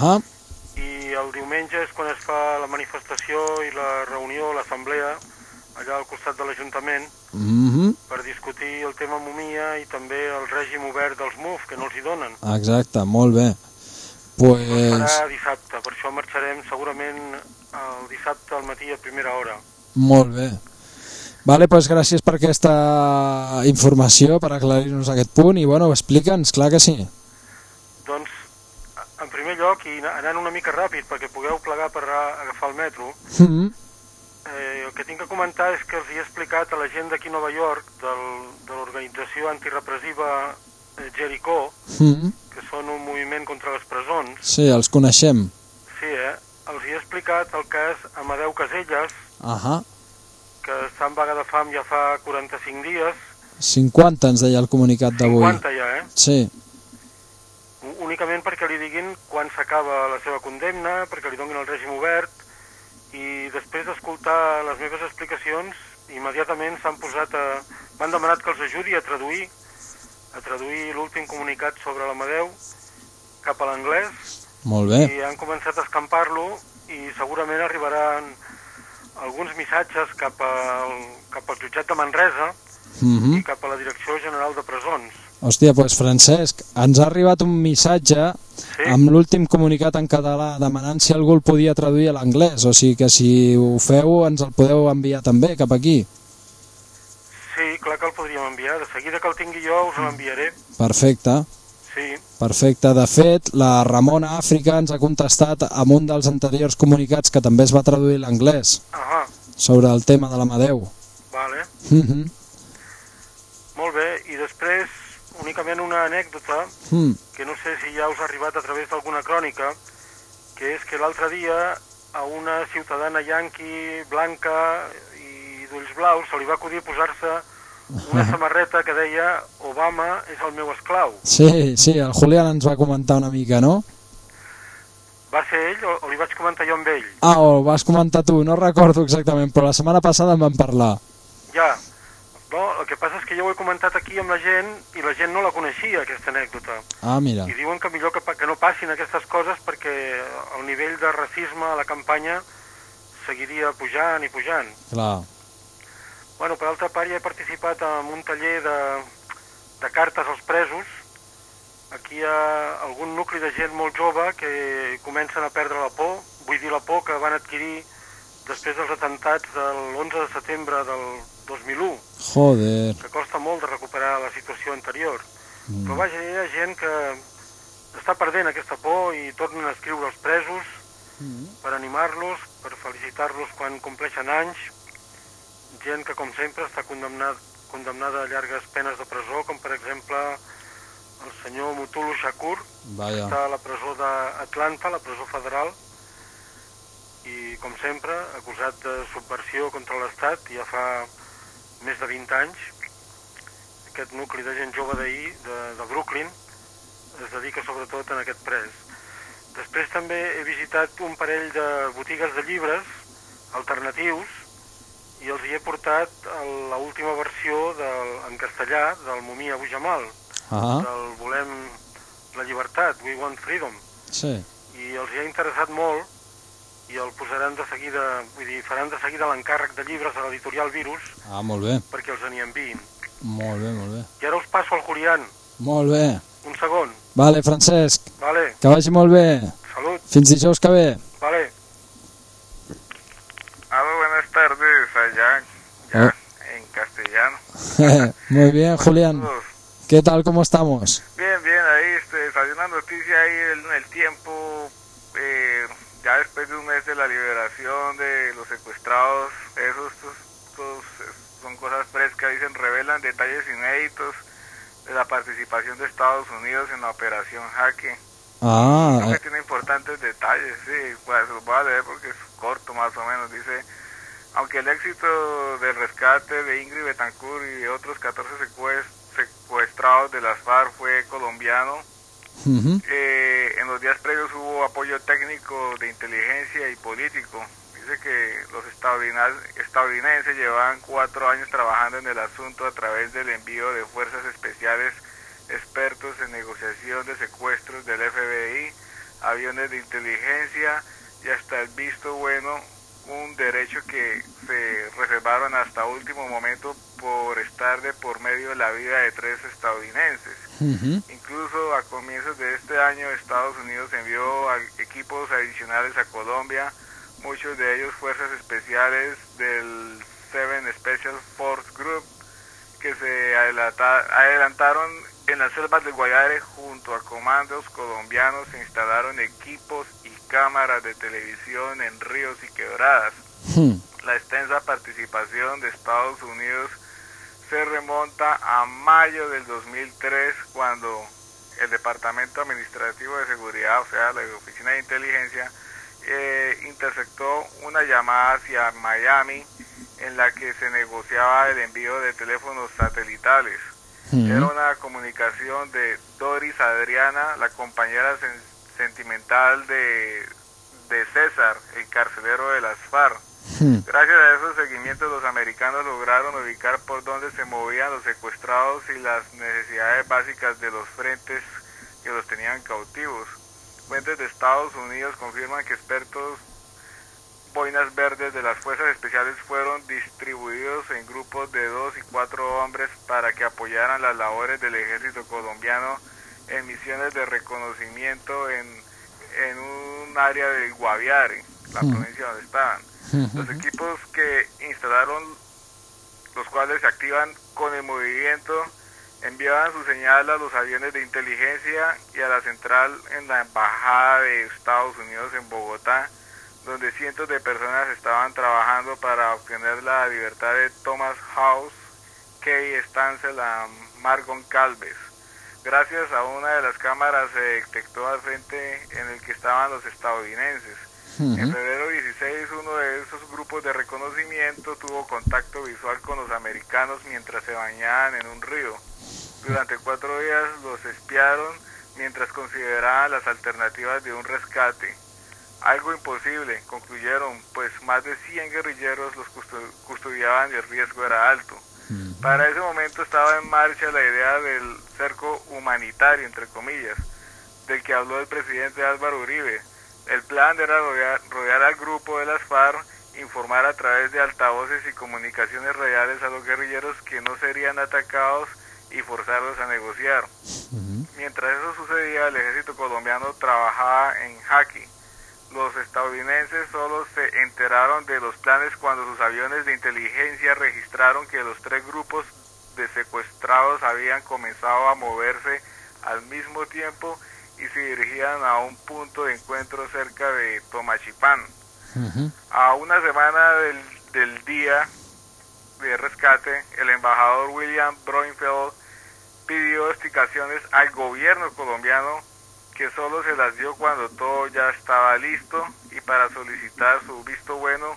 i el diumenge és quan es fa la manifestació i la reunió, l'assemblea, allà al costat de l'Ajuntament, per discutir el tema Mumia i també el règim obert dels MUF, que no els hi donen. Exacte, molt bé. Pues... Serà dissabte, per això marxarem segurament el dissabte al matí a primera hora. Molt bé. Vale, pues gràcies per aquesta informació, per aclarir-nos aquest punt, i bueno, explica'ns, clar que sí. Doncs, en primer lloc, i anant una mica ràpid perquè pugueu plegar per agafar el metro, el que tinc que comentar és que els he explicat a la gent d'aquí a Nova York, de l'organització antirepressiva Jericho, que són un moviment contra les presons. Sí, els coneixem. Sí, els he explicat el cas Amadeu Caselles, que està en vaga de fam ja fa 45 dies. 50 ens deia el comunicat d'avui. 50 ja, Sí. Únicament perquè li diguin quan s'acaba la seva condemna, perquè li donin el règim obert, i després d'escoltar les meves explicacions, immediatament m'han demanat que els ajudi a traduir l'últim comunicat sobre l'Amadeu cap a l'anglès. Molt bé. I han començat a escampar-lo i segurament arribaran alguns missatges cap al jutjat de Manresa i cap a la Direcció General de Presons. Hòstia, doncs Francesc, ens ha arribat un missatge amb l'últim comunicat en català demanant si algú el podia traduir a l'anglès, o sigui que si ho feu ens el podeu enviar també cap aquí. Sí, clar que el podríem enviar, de seguida que el tingui jo us l'enviaré. Perfecte. Sí. Perfecte, de fet la Ramona Àfrica ens ha contestat amb un dels anteriors comunicats que també es va traduir a l'anglès sobre el tema de l'Amadeu. Vale. Molt bé, i després únicament una anècdota que no sé si ja us ha arribat a través d'alguna crònica, que és que l'altre dia a una ciutadana yanqui blanca i d'ulls blaus se li va acudir posar-se una samarreta que deia Obama és el meu esclau. Sí, el Julián ens va comentar una mica, no? Va ser ell o li vaig comentar jo amb ell? Ho vas comentar tu, no recordo exactament, però la setmana passada en vam parlar. Ja, no, el que passa és que jo ho he comentat aquí amb la gent i la gent no la coneixia, aquesta anècdota. Mira. I diuen que millor que no passin aquestes coses perquè el nivell de racisme a la campanya seguiria pujant i pujant. Clar. Bueno, per altra part, ja he participat en un taller de cartes als presos. Aquí hi ha algun nucli de gent molt jove que comencen a perdre la por, vull dir la por que van adquirir després dels atentats de l'11 de setembre del 2001. Joder. Que costa molt de recuperar la situació anterior. Però vaja, hi ha gent que està perdent aquesta por i tornen a escriure als presos per animar-los, per felicitar-los quan compleixen anys. Gent que, com sempre, està condemnada a llargues penes de presó, com per exemple el senyor Mutulu Shakur, que està a la presó d'Atlanta, la presó federal, i, com sempre, acusat de subversió contra l'Estat ja fa més de 20 anys. Aquest nucli de gent jove d'ahir, de Brooklyn, es dedica sobretot en aquest pres. Després també he visitat un parell de botigues de llibres alternatius i els hi he portat l'última versió en castellà del Mumí Abu Jamal, del Volem la llibertat, We Want Freedom. Sí. I els hi ha interessat molt i el posaran de seguida, vull dir, faran de seguida l'encàrrec de llibres a l'editorial Virus molt bé. perquè els n'hi enviïn. Molt bé, molt bé. I ara us passo al Julián. Molt bé. Un segon. Vale, Francesc. Vale. Que vagi molt bé. Salut. Fins dijous que ve. Vale. Aló, buenas tardes, allá ya en castellano. Muy bien, Julián. Saludos. ¿Qué tal? ¿Cómo estamos? Bien, ahí salió una noticia ahí en el tiempo, ya después de un mes de la liberación de los secuestrados, esos son cosas frescas, dicen, revelan detalles inéditos de la participación de Estados Unidos en la operación Jaque. Creo que tiene importantes detalles, sí, pues los voy a leer porque es corto más o menos. Dice, aunque el éxito del rescate de Ingrid Betancourt y de otros 14 secuestrados de las FARC fue colombiano, en los días previos hubo apoyo técnico de inteligencia y político. Dice que los estadounidenses llevaban 4 años trabajando en el asunto a través del envío de fuerzas especiales expertos en negociación de secuestros del FBI, aviones de inteligencia y hasta el visto bueno, un derecho que se reservaron hasta último momento por estar de por medio de la vida de 3 estadounidenses. Incluso a comienzos de este año Estados Unidos envió equipos adicionales a Colombia, muchos de ellos fuerzas especiales del 7 Special Force Group, que se adelantaron en las selvas del Guayare junto a comandos colombianos. Se instalaron equipos y cámaras de televisión en ríos y quebradas. La extensa participación de Estados Unidos se remonta a mayo del 2003, cuando el Departamento Administrativo de Seguridad, o sea, la Oficina de Inteligencia, interceptó una llamada hacia Miami en la que se negociaba el envío de teléfonos satelitales. Era una comunicación de Doris Adriana, la compañera sentimental de César, el carcelero de las FARC. Gracias a esos seguimientos los americanos lograron ubicar por dónde se movían los secuestrados y las necesidades básicas de los frentes que los tenían cautivos. Fuentes de Estados Unidos confirman que expertos boinas verdes de las fuerzas especiales fueron distribuidos en grupos de 2 y 4 hombres para que apoyaran las labores del ejército colombiano en misiones de reconocimiento en un área del Guaviare, la provincia donde estaban. Los equipos que instalaron, los cuales se activan con el movimiento, enviaban su señal a los aviones de inteligencia y a la central en la embajada de Estados Unidos en Bogotá, donde cientos de personas estaban trabajando para obtener la libertad de Thomas House, Kay Stancel y Margon Calves. Gracias a una de las cámaras se detectó al frente en el que estaban los estadounidenses. En febrero 16, uno de esos grupos de reconocimiento tuvo contacto visual con los americanos mientras se bañaban en un río. Durante 4 días los espiaron mientras consideraban las alternativas de un rescate. Algo imposible, concluyeron, pues más de 100 guerrilleros los custodiaban y el riesgo era alto. Para ese momento estaba en marcha la idea del cerco humanitario, entre comillas, del que habló el presidente Álvaro Uribe. El plan era rodear al grupo de las FARC, informar a través de altavoces y comunicaciones radiales a los guerrilleros que no serían atacados y forzarlos a negociar. Mientras eso sucedía, el ejército colombiano trabajaba en Jaque. Los estadounidenses solo se enteraron de los planes cuando sus aviones de inteligencia registraron que los 3 grupos de secuestrados habían comenzado a moverse al mismo tiempo y se dirigían a un punto de encuentro cerca de Tomachipán. A una semana del día de rescate, el embajador William Broinfeld pidió explicaciones al gobierno colombiano, que solo se las dio cuando todo ya estaba listo y para solicitar su visto bueno.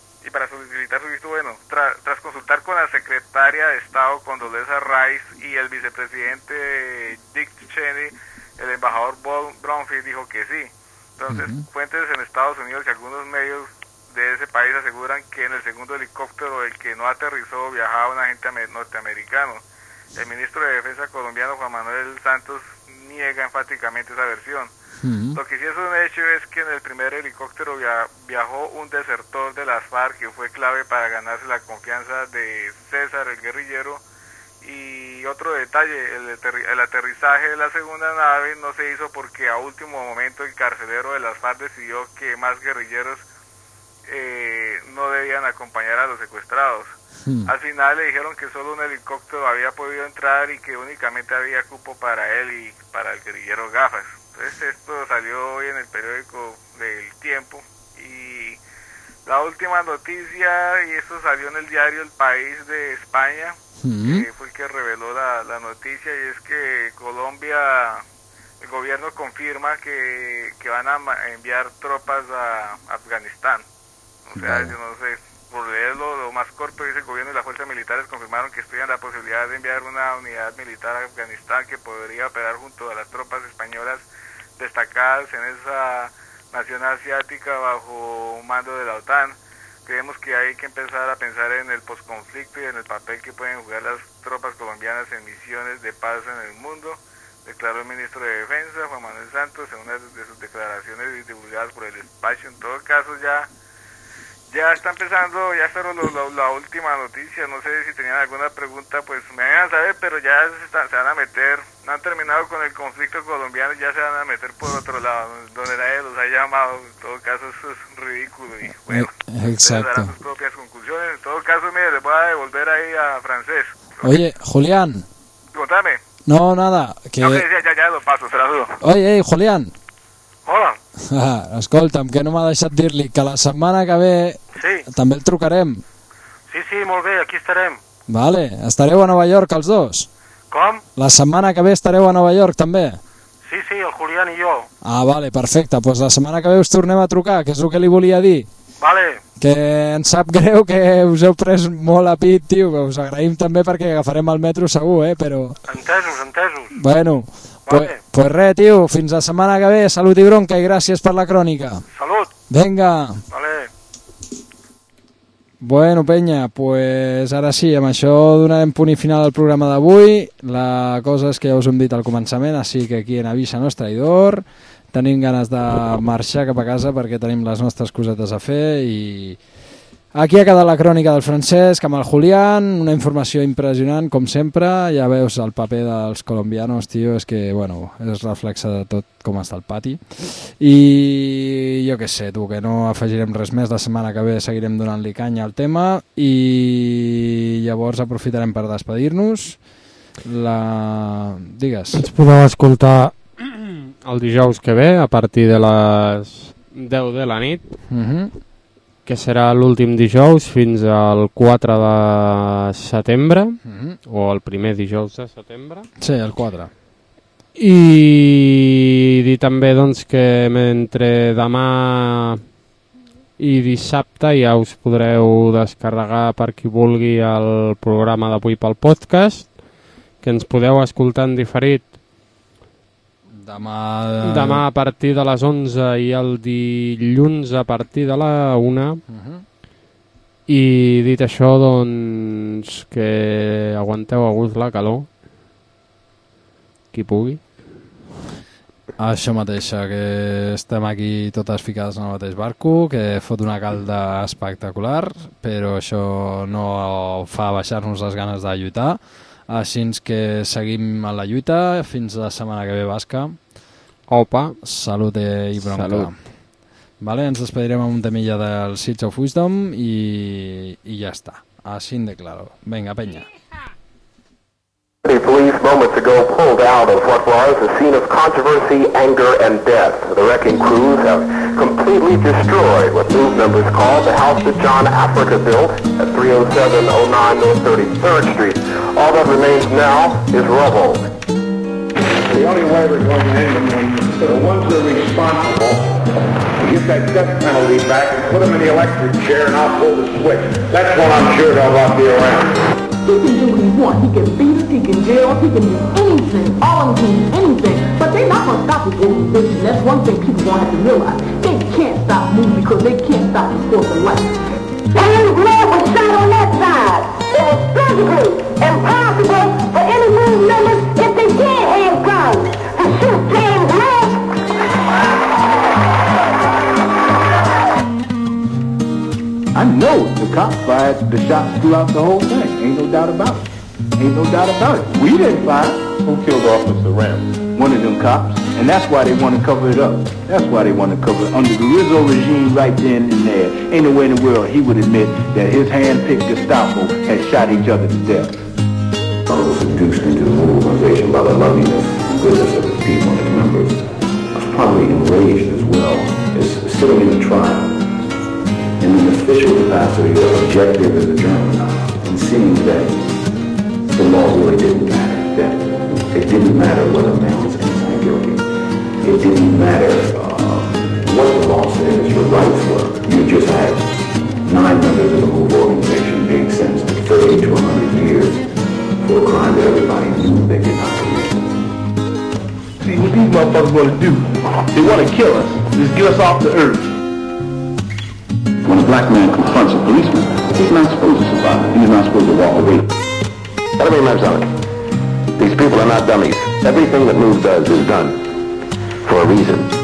Tras consultar con la secretaria de Estado Condoleezza Rice y el vicepresidente Dick Cheney, el embajador Brownfield dijo que sí. Entonces, fuentes en Estados Unidos y algunos medios de ese país aseguran que en el segundo helicóptero, el que no aterrizó, viajaba un agente norteamericano. El ministro de Defensa colombiano, Juan Manuel Santos, niega enfáticamente esa versión. Lo que sí es un hecho es que en el primer helicóptero viajó un desertor de las FARC que fue clave para ganarse la confianza de César, el guerrillero. Y otro detalle, el aterrizaje de la segunda nave no se hizo porque a último momento el carcelero de las FARC decidió que más guerrilleros no debían acompañar a los secuestrados. Al final le dijeron que solo un helicóptero había podido entrar y que únicamente había cupo para él y para el guerrillero Gafas. Entonces esto salió hoy en el periódico del Tiempo. Y la última noticia, y esto salió en el diario El País de España, que fue el que reveló la noticia, y es que Colombia, el gobierno confirma que van a enviar tropas a Afganistán. O sea, yo no sé, por leerlo lo más corto, dice el gobierno y las fuerzas militares confirmaron que estudian la posibilidad de enviar una unidad militar a Afganistán que podría operar junto a las tropas españolas destacadas en esa nación asiática bajo mando de la OTAN. Creemos que hay que empezar a pensar en el posconflicto y en el papel que pueden jugar las tropas colombianas en misiones de paz en el mundo, declaró el ministro de Defensa, Juan Manuel Santos, en una de sus declaraciones divulgadas por el despacho. En todo caso, ya está empezando, ya está la última noticia. No sé si tenían alguna pregunta, pues me van a saber, pero ya se van a meter, no han terminado con el conflicto colombiano, ya se van a meter por otro lado, donde nadie los ha llamado. En todo caso, eso es ridículo y bueno, exacto. Darán sus propias conclusiones. En todo caso, mire, les voy a devolver ahí a Francés. Oye, Julián. Contame. No, nada. Que... No, ya lo paso, se la dudo. Oye, Julián. Hola. Escolta'm, que no m'ha deixat dir-li que la setmana que ve també el trucarem. Sí, molt bé, aquí estarem. Vale, estareu a Nova York els dos? Com? La setmana que ve estareu a Nova York també? Sí, el Julián i jo. Ah, vale, perfecte, doncs la setmana que ve us tornem a trucar, que és el que li volia dir. Vale. Que ens sap greu que us heu pres molt a pit, tio, que us agraïm també perquè agafarem el metro segur, però... Entesos. Bueno... Vale. Pues res, tio, fins la setmana que ve, salut i bronca i gràcies per la crònica. Salut. Vinga. Vale. Bueno, penya, pues ara sí, amb això donarem punt i final al programa d'avui. La cosa és que ja us hem dit al començament, així que aquí en avisa no és traïdor. Tenim ganes de marxar cap a casa perquè tenim les nostres cosetes a fer i... Aquí ha quedat la crònica del Francesc amb el Julián, una informació impressionant, com sempre. Ja veus el paper dels colombianos, tio, és que, bueno, és reflexe de tot com està el pati. I jo què sé, tu, que no afegirem res més. La setmana que ve seguirem donant-li canya al tema i llavors aprofitarem per despedir-nos. Digues. Ens podeu escoltar el dijous que ve a partir de les 10 de la nit. Que serà l'últim dijous fins al 4 de setembre, o el primer dijous de setembre. Sí, el 4. I dir també doncs, que mentre demà i dissabte ja us podreu descarregar per qui vulgui el programa d'avui pel podcast, que ens podeu escoltar en diferit demà a partir de les 11 i el dilluns a partir de la 1. I dit això, doncs, que aguanteu a gust la calor, qui pugui. Això mateix, que estem aquí totes ficades en el mateix barco, que fot una calda espectacular, però això no fa baixar-nos les ganes de lluitar. Així que seguim a la lluita fins la setmana que ve, Basca. Opa. Salut i bronca. Salut. Vale, ens despedirem amb un temilla del Seeds of Wisdom i ja està. Així de claro. Vinga, penya. Police moments ago pulled out of what was a scene of controversy, anger, and death. The wrecking crews have completely destroyed what news members call the house that John Africa built at 30709 North 33rd Street. All that remains now is rubble. The only way we're going to end them is the ones that are responsible to get that death penalty back and put them in the electric chair and I'll pull the switch. That's when I'm sure they'll not be around. He can do what he want. He can beat us, he can jail, he can do anything. All of them can do anything. But they're not going to stop this organization. That's one thing people going to have to realize. They can't stop moving because they can't stop the force of life. James Gray was shot on that side. It was physically impossible for any move members, if they did have guns, to shoot James Gray. I know the cops fired the shots throughout the whole thing. Ain't no doubt about it. Ain't no doubt about it. We didn't fire. Who killed Officer Ram? One of them cops. And that's why they want to cover it up. That's why they want to cover it. Under the Rizzo regime right then and there, ain't no way in the world he would admit that his hand-picked Gestapo had shot each other to death. I was seduced into the organization by the loveliness and goodness of its people and its members. I was probably enraged as well as sitting in the trial in an official capacity or objective as a journalist and seeing that the law really didn't matter, that it didn't matter whether a man was innocent or guilty. It didn't matter what the law says your rights were. You just had 9 members of the MOVE organization being sentenced to 30 to 100 years for a crime that everybody knew they did not commit. See, what these motherfuckers want to do, they want to kill us, just get us off the earth. When a black man confronts a policeman, he's not supposed to survive. He's not supposed to walk away. Gotta remember something. These people are not dummies. Everything that MOVE does is done for a reason.